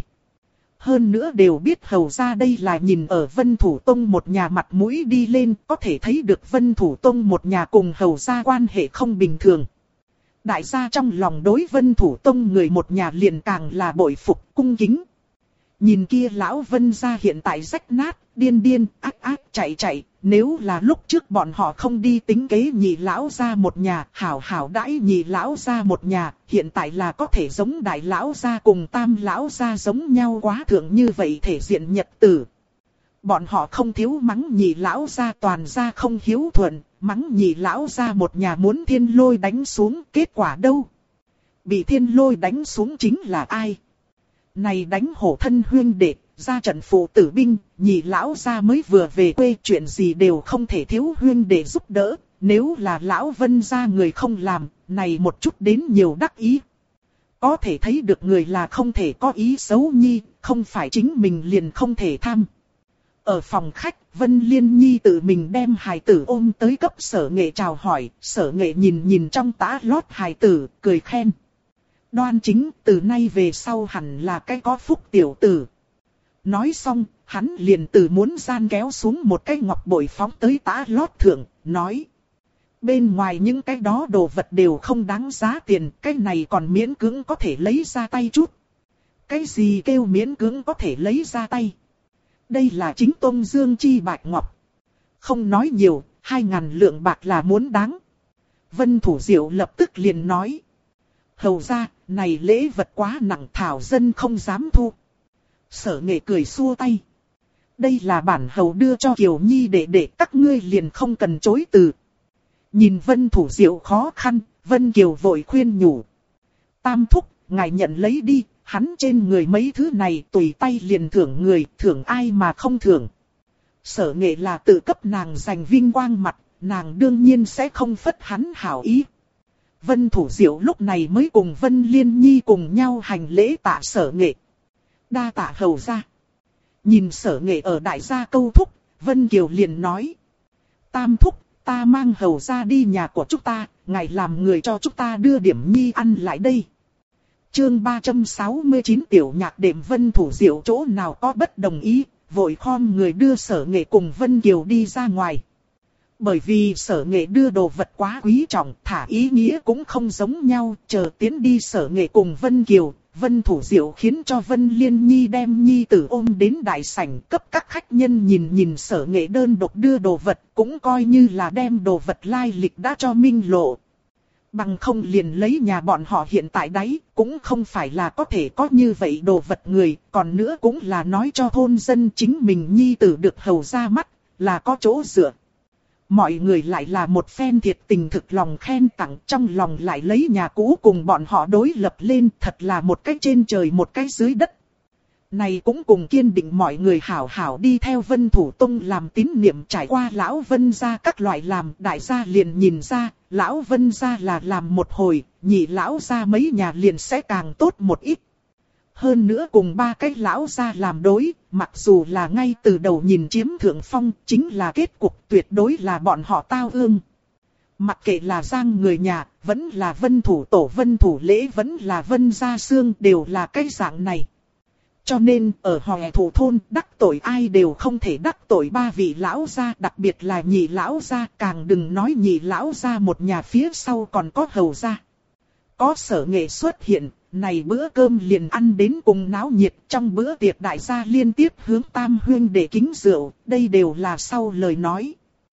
Hơn nữa đều biết hầu gia đây là nhìn ở Vân Thủ Tông một nhà mặt mũi đi lên, có thể thấy được Vân Thủ Tông một nhà cùng hầu gia quan hệ không bình thường. Đại gia trong lòng đối Vân Thủ Tông người một nhà liền càng là bội phục cung kính. Nhìn kia lão Vân gia hiện tại rách nát, điên ác chạy, nếu là lúc trước bọn họ không đi tính kế nhị lão gia một nhà, hảo đãi nhị lão gia một nhà, hiện tại là có thể giống đại lão gia cùng tam lão gia giống nhau quá thượng như vậy thể diện nhật tử. Bọn họ không thiếu mắng nhị lão gia toàn gia không hiếu thuận, mắng nhị lão gia một nhà muốn thiên lôi đánh xuống, kết quả đâu? Bị thiên lôi đánh xuống chính là ai? Này đánh hổ thân huyên đệ, ra trận phụ tử binh, nhị lão gia mới vừa về quê, chuyện gì đều không thể thiếu huyên đệ giúp đỡ, nếu là lão Vân gia người không làm, này một chút đến nhiều đắc ý. Có thể thấy được người là không thể có ý xấu nhi, không phải chính mình liền không thể tham. Ở phòng khách, Vân Liên Nhi tự mình đem hài tử ôm tới cấp Sở Nghệ chào hỏi, Sở Nghệ nhìn trong tã lót hài tử, cười khen. Đoan chính, từ nay về sau hẳn là cái có phúc tiểu tử. Nói xong, hắn liền từ muốn gian kéo xuống một cái ngọc bội phóng tới tã lót thượng, nói. Bên ngoài những cái đó đồ vật đều không đáng giá tiền, cái này còn miễn cưỡng có thể lấy ra tay chút. Cái gì kêu miễn cưỡng có thể lấy ra tay? Đây là chính tôn dương chi bạch ngọc. Không nói nhiều, 2.000 lượng bạc là muốn đáng. Vân Thủ Diệu lập tức liền nói. Hầu ra, này lễ vật quá nặng thảo dân không dám thu. Sở Nghệ cười xua tay. Đây là bản hầu đưa cho Kiều Nhi để các ngươi liền không cần chối từ. Nhìn Vân Thủ Diệu khó khăn, Vân Kiều vội khuyên nhủ. Tam thúc, ngài nhận lấy đi, hắn trên người mấy thứ này tùy tay liền thưởng người, thưởng ai mà không thưởng. Sở Nghệ là tự cấp nàng giành vinh quang mặt, nàng đương nhiên sẽ không phất hắn hảo ý. Vân Thủ Diệu lúc này mới cùng Vân Liên Nhi cùng nhau hành lễ tạ Sở Nghệ. Đa tạ hầu ra. Nhìn Sở Nghệ ở đại gia câu thúc, Vân Kiều liền nói. Tam thúc, ta mang hầu ra đi nhà của chúng ta, ngài làm người cho chúng ta đưa điểm nhi ăn lại đây. Chương 369 tiểu nhạc đệm. Vân Thủ Diệu chỗ nào có bất đồng ý, vội khom người đưa Sở Nghệ cùng Vân Kiều đi ra ngoài. Bởi vì Sở Nghệ đưa đồ vật quá quý trọng, thả ý nghĩa cũng không giống nhau, chờ tiến đi Sở Nghệ cùng Vân Kiều, Vân Thủ Diệu khiến cho Vân Liên Nhi đem Nhi tử ôm đến đại sảnh cấp các khách nhân nhìn Sở Nghệ đơn độc đưa đồ vật, cũng coi như là đem đồ vật lai lịch đã cho minh lộ. Bằng không liền lấy nhà bọn họ hiện tại đấy, cũng không phải là có thể có như vậy đồ vật người, còn nữa cũng là nói cho thôn dân chính mình Nhi tử được hầu ra mắt, là có chỗ dựa. Mọi người lại là một phen thiệt tình thực lòng khen tặng, trong lòng lại lấy nhà cũ cùng bọn họ đối lập lên, thật là một cái trên trời một cái dưới đất. Này cũng cùng kiên định mọi người hảo hảo đi theo Vân Thủ Tông làm tín niệm, trải qua lão Vân gia các loại làm, đại gia liền nhìn ra, lão Vân gia là làm một hồi, nhị lão gia mấy nhà liền sẽ càng tốt một ít. Hơn nữa cùng ba cái lão gia làm đối, mặc dù là ngay từ đầu nhìn chiếm thượng phong, chính là kết cục tuyệt đối là bọn họ tao ương. Mặc kệ là Giang người nhà, vẫn là Vân Thủ Tổ Vân Thủ Lễ, vẫn là Vân Gia Sương, đều là cái dạng này. Cho nên, ở Hòe Thủ Thôn, đắc tội ai đều không thể đắc tội ba vị lão gia, đặc biệt là nhị lão gia, càng đừng nói nhị lão gia một nhà phía sau còn có hầu gia. Có Sở Nghệ xuất hiện, này bữa cơm liền ăn đến cùng náo nhiệt, trong bữa tiệc đại gia liên tiếp hướng tam huynh để kính rượu, đây đều là sau lời nói.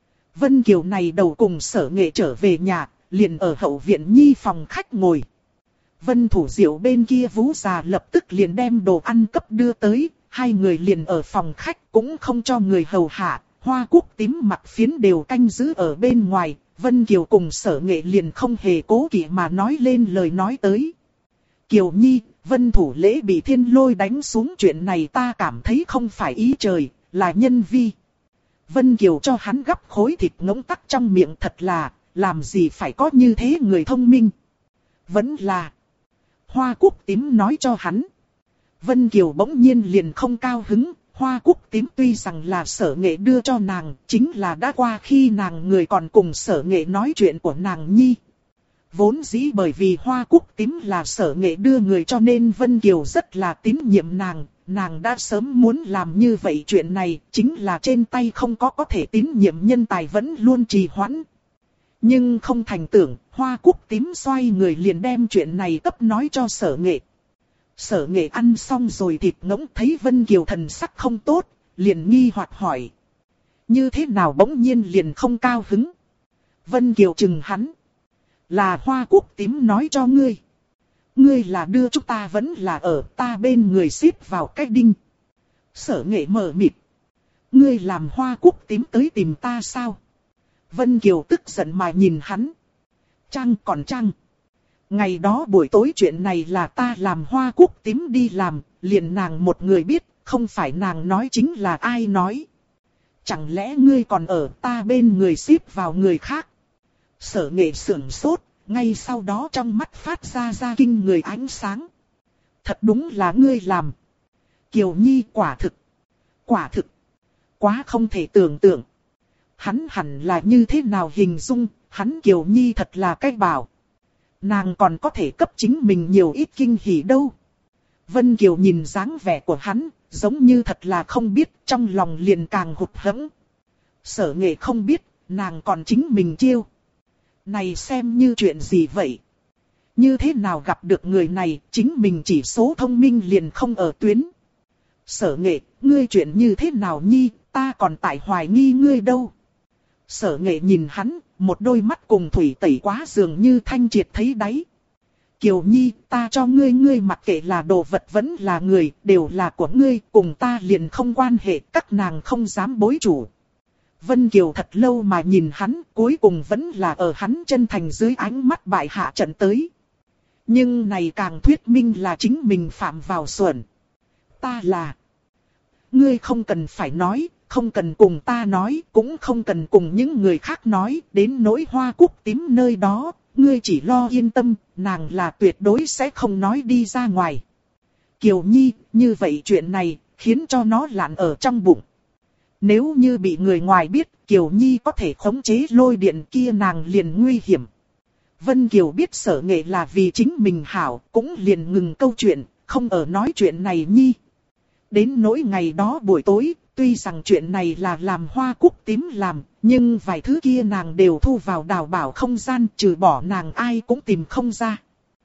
Vân Kiều này đầu cùng Sở Nghệ trở về nhà, liền ở hậu viện nhi phòng khách ngồi. Vân Thủ Diệu bên kia vú già lập tức liền đem đồ ăn cấp đưa tới, hai người liền ở phòng khách cũng không cho người hầu hạ, hoa cúc tím mặt phiến đều canh giữ ở bên ngoài, Vân Kiều cùng Sở Nghệ liền không hề cố kỵ mà nói lên lời nói tới. Kiều Nhi, Vân Thủ Lễ bị thiên lôi đánh xuống chuyện này ta cảm thấy không phải ý trời, là nhân vi. Vân Kiều cho hắn gắp khối thịt ngỗng tắc trong miệng, thật là, làm gì phải có như thế người thông minh. Vẫn là hoa cúc tím nói cho hắn. Vân Kiều bỗng nhiên liền không cao hứng, hoa cúc tím tuy rằng là Sở Nghệ đưa cho nàng, chính là đã qua khi nàng người còn cùng Sở Nghệ nói chuyện của nàng Nhi. Vốn dĩ bởi vì hoa cúc tím là Sở Nghệ đưa người cho nên Vân Kiều rất là tín nhiệm nàng đã sớm muốn làm như vậy, chuyện này chính là trên tay không có thể tín nhiệm nhân tài vẫn luôn trì hoãn. Nhưng không thành tưởng, hoa cúc tím xoay người liền đem chuyện này cấp nói cho Sở Nghệ. Sở Nghệ ăn xong rồi thịt ngỗng thấy Vân Kiều thần sắc không tốt, liền nghi hoặc hỏi. Như thế nào bỗng nhiên liền không cao hứng? Vân Kiều chừng hắn. Là hoa cúc tím nói cho ngươi. Ngươi là đưa chúng ta vẫn là ở ta bên người xếp vào cái đinh. Sở Nghệ mờ mịt. Ngươi làm hoa cúc tím tới tìm ta sao? Vân Kiều tức giận mà nhìn hắn. Trăng còn trăng. Ngày đó buổi tối chuyện này là ta làm hoa cúc tím đi làm, liền nàng một người biết, không phải nàng nói chính là ai nói. Chẳng lẽ ngươi còn ở ta bên người xếp vào người khác? Sở Nghệ sửng sốt, ngay sau đó trong mắt phát ra kinh người ánh sáng. Thật đúng là ngươi làm. Kiều Nhi quả thực, quá không thể tưởng tượng. Hắn hẳn là như thế nào hình dung, hắn Kiều Nhi thật là cái bảo. Nàng còn có thể cấp chính mình nhiều ít kinh hỉ đâu. Vân Kiều nhìn dáng vẻ của hắn, giống như thật là không biết, trong lòng liền càng hụt hẫng. Sở Nghệ không biết, nàng còn chính mình chiêu. Này xem như chuyện gì vậy? Như thế nào gặp được người này, chính mình chỉ số thông minh liền không ở tuyến. Sở Nghệ, ngươi chuyện như thế nào Nhi, ta còn tại hoài nghi ngươi đâu. Sở Nghệ nhìn hắn, một đôi mắt cùng thủy tẩy quá dường như thanh triệt thấy đáy. Kiều Nhi, ta cho ngươi mặc kệ là đồ vật vẫn là người, đều là của ngươi, cùng ta liền không quan hệ, các nàng không dám bối chủ. Vân Kiều thật lâu mà nhìn hắn, cuối cùng vẫn là ở hắn chân thành dưới ánh mắt bại hạ trận tới. Nhưng này càng thuyết minh là chính mình phạm vào xuẩn. Ta là... Ngươi không cần phải nói, không cần cùng ta nói, cũng không cần cùng những người khác nói, đến nỗi Hoa Cúc Tím nơi đó, ngươi chỉ lo yên tâm, nàng là tuyệt đối sẽ không nói đi ra ngoài. Kiều Nhi, như vậy chuyện này, khiến cho nó lặn ở trong bụng. Nếu như bị người ngoài biết, Kiều Nhi có thể khống chế lôi điện kia nàng liền nguy hiểm. Vân Kiều biết Sở Nghệ là vì chính mình hảo, cũng liền ngừng câu chuyện, không ở nói chuyện này Nhi. Đến nỗi ngày đó buổi tối, tuy rằng chuyện này là làm Hoa Cúc Tím làm, nhưng vài thứ kia nàng đều thu vào đào bảo không gian, trừ bỏ nàng ai cũng tìm không ra.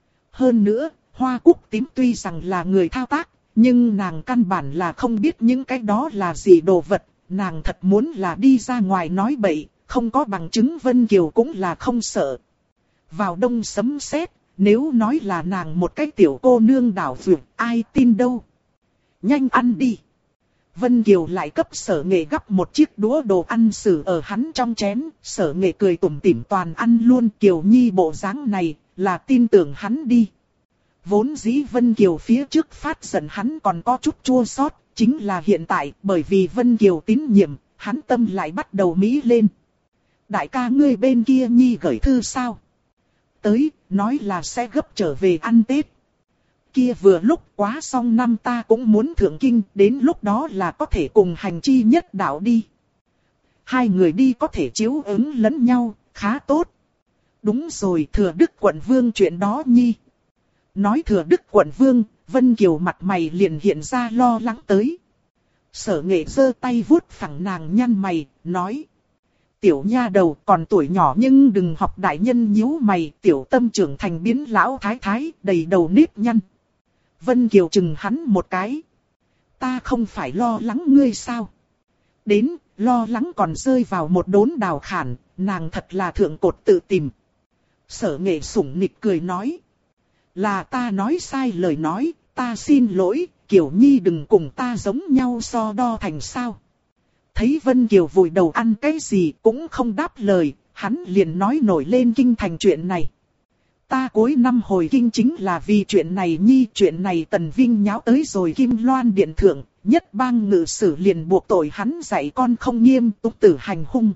Hơn nữa, Hoa Cúc Tím tuy rằng là người thao tác, nhưng nàng căn bản là không biết những cái đó là gì đồ vật, nàng thật muốn là đi ra ngoài nói bậy, không có bằng chứng Vân Kiều cũng là không sợ. Vào đông sấm sét, nếu nói là nàng một cái tiểu cô nương đảo vượt, ai tin đâu. Nhanh ăn đi. Vân Kiều lại cấp Sở Nghệ gắp một chiếc đũa đồ ăn xử ở hắn trong chén, Sở Nghệ cười tủm tỉm toàn ăn luôn. Kiều Nhi bộ dáng này là tin tưởng hắn đi. Vốn dĩ Vân Kiều phía trước phát giận hắn còn có chút chua xót, chính là hiện tại bởi vì Vân Kiều tín nhiệm, hắn tâm lại bắt đầu mỹ lên. Đại ca ngươi bên kia Nhi gửi thư sao? Tới, nói là sẽ gấp trở về ăn Tết. Kia vừa lúc quá xong năm ta cũng muốn thượng kinh, đến lúc đó là có thể cùng hành chi nhất đạo đi. Hai người đi có thể chiếu ứng lẫn nhau, khá tốt. Đúng rồi, Thừa Đức quận vương chuyện đó Nhi. Nói Thừa Đức quận vương, Vân Kiều mặt mày liền hiện ra lo lắng tới. Sở Nghệ giơ tay vuốt phẳng nàng nhăn mày, nói. Tiểu nha đầu còn tuổi nhỏ nhưng đừng học đại nhân nhíu mày, tiểu tâm trưởng thành biến lão thái thái, đầy đầu nếp nhăn. Vân Kiều chừng hắn một cái. Ta không phải lo lắng ngươi sao? Đến, lo lắng còn rơi vào một đốn đào khản, nàng thật là thượng cột tự tìm. Sở Nghệ sủng nịch cười nói. Là ta nói sai lời nói, ta xin lỗi, Kiều Nhi đừng cùng ta giống nhau so đo thành sao. Thấy Vân Kiều vùi đầu ăn cái gì cũng không đáp lời, hắn liền nói nổi lên kinh thành chuyện này. Ta cuối năm hồi kinh chính là vì chuyện này Nhi, chuyện này Tần Vinh nháo tới rồi Kim Loan điện thượng, nhất bang ngự sử liền buộc tội hắn dạy con không nghiêm túc tử hành hung.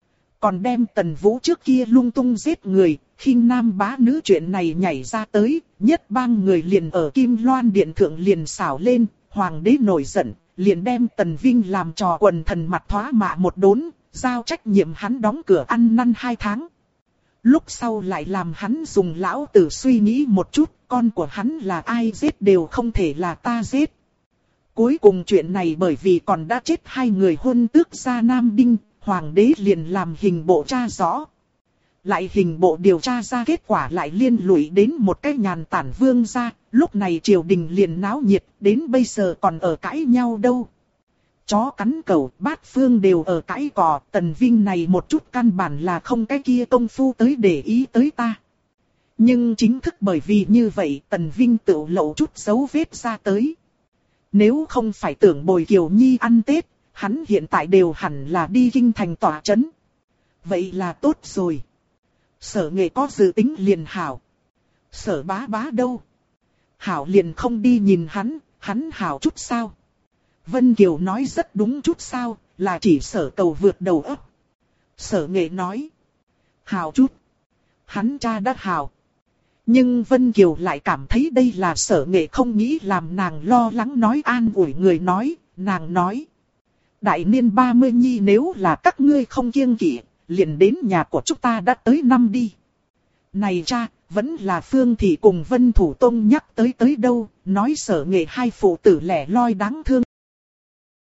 Còn đem Tần Vũ trước kia lung tung giết người, khinh nam bá nữ chuyện này nhảy ra tới, nhất bang người liền ở Kim Loan điện thượng liền xảo lên, hoàng đế nổi giận, liền đem Tần Vinh làm trò quần thần mặt thoá mạ một đốn, giao trách nhiệm hắn đóng cửa ăn năn 2 tháng. Lúc sau lại làm hắn dùng lão tử suy nghĩ một chút, con của hắn là ai giết đều không thể là ta giết. Cuối cùng chuyện này bởi vì còn đã chết 2 người hôn tước gia Nam Đinh, hoàng đế liền làm hình bộ tra rõ. Lại hình bộ điều tra ra kết quả lại liên lụy đến một cái nhàn tản vương gia, lúc này triều đình liền náo nhiệt, đến bây giờ còn ở cãi nhau đâu. Chó cắn cẩu, bát phương đều ở cãi cò, Tần Vinh này một chút căn bản là không cái kia công phu tới để ý tới ta. Nhưng chính thức bởi vì như vậy Tần Vinh tự lộ chút dấu vết ra tới. Nếu không phải tưởng bồi Kiều Nhi ăn Tết, hắn hiện tại đều hẳn là đi kinh thành tỏa trấn. Vậy là tốt rồi. Sở Nghệ có dự tính liền hảo. Sở bá bá đâu? Hảo liền không đi nhìn hắn hảo chút sao? Vân Kiều nói rất đúng chút sao, là chỉ Sở Cầu vượt đầu ấp. Sở Nghệ nói. Hảo chút. hắn cha đã hào. Nhưng Vân Kiều lại cảm thấy đây là Sở Nghệ không nghĩ làm nàng lo lắng nói an ủi người nói, nàng nói. Đại niên 30 nhi nếu là các ngươi không kiêng kỵ, liền đến nhà của chúng ta đã tới năm đi. Này cha, vẫn là Phương Thị cùng Vân Thủ Tông nhắc tới đâu, nói Sở Nghệ hai phụ tử lẻ loi đáng thương.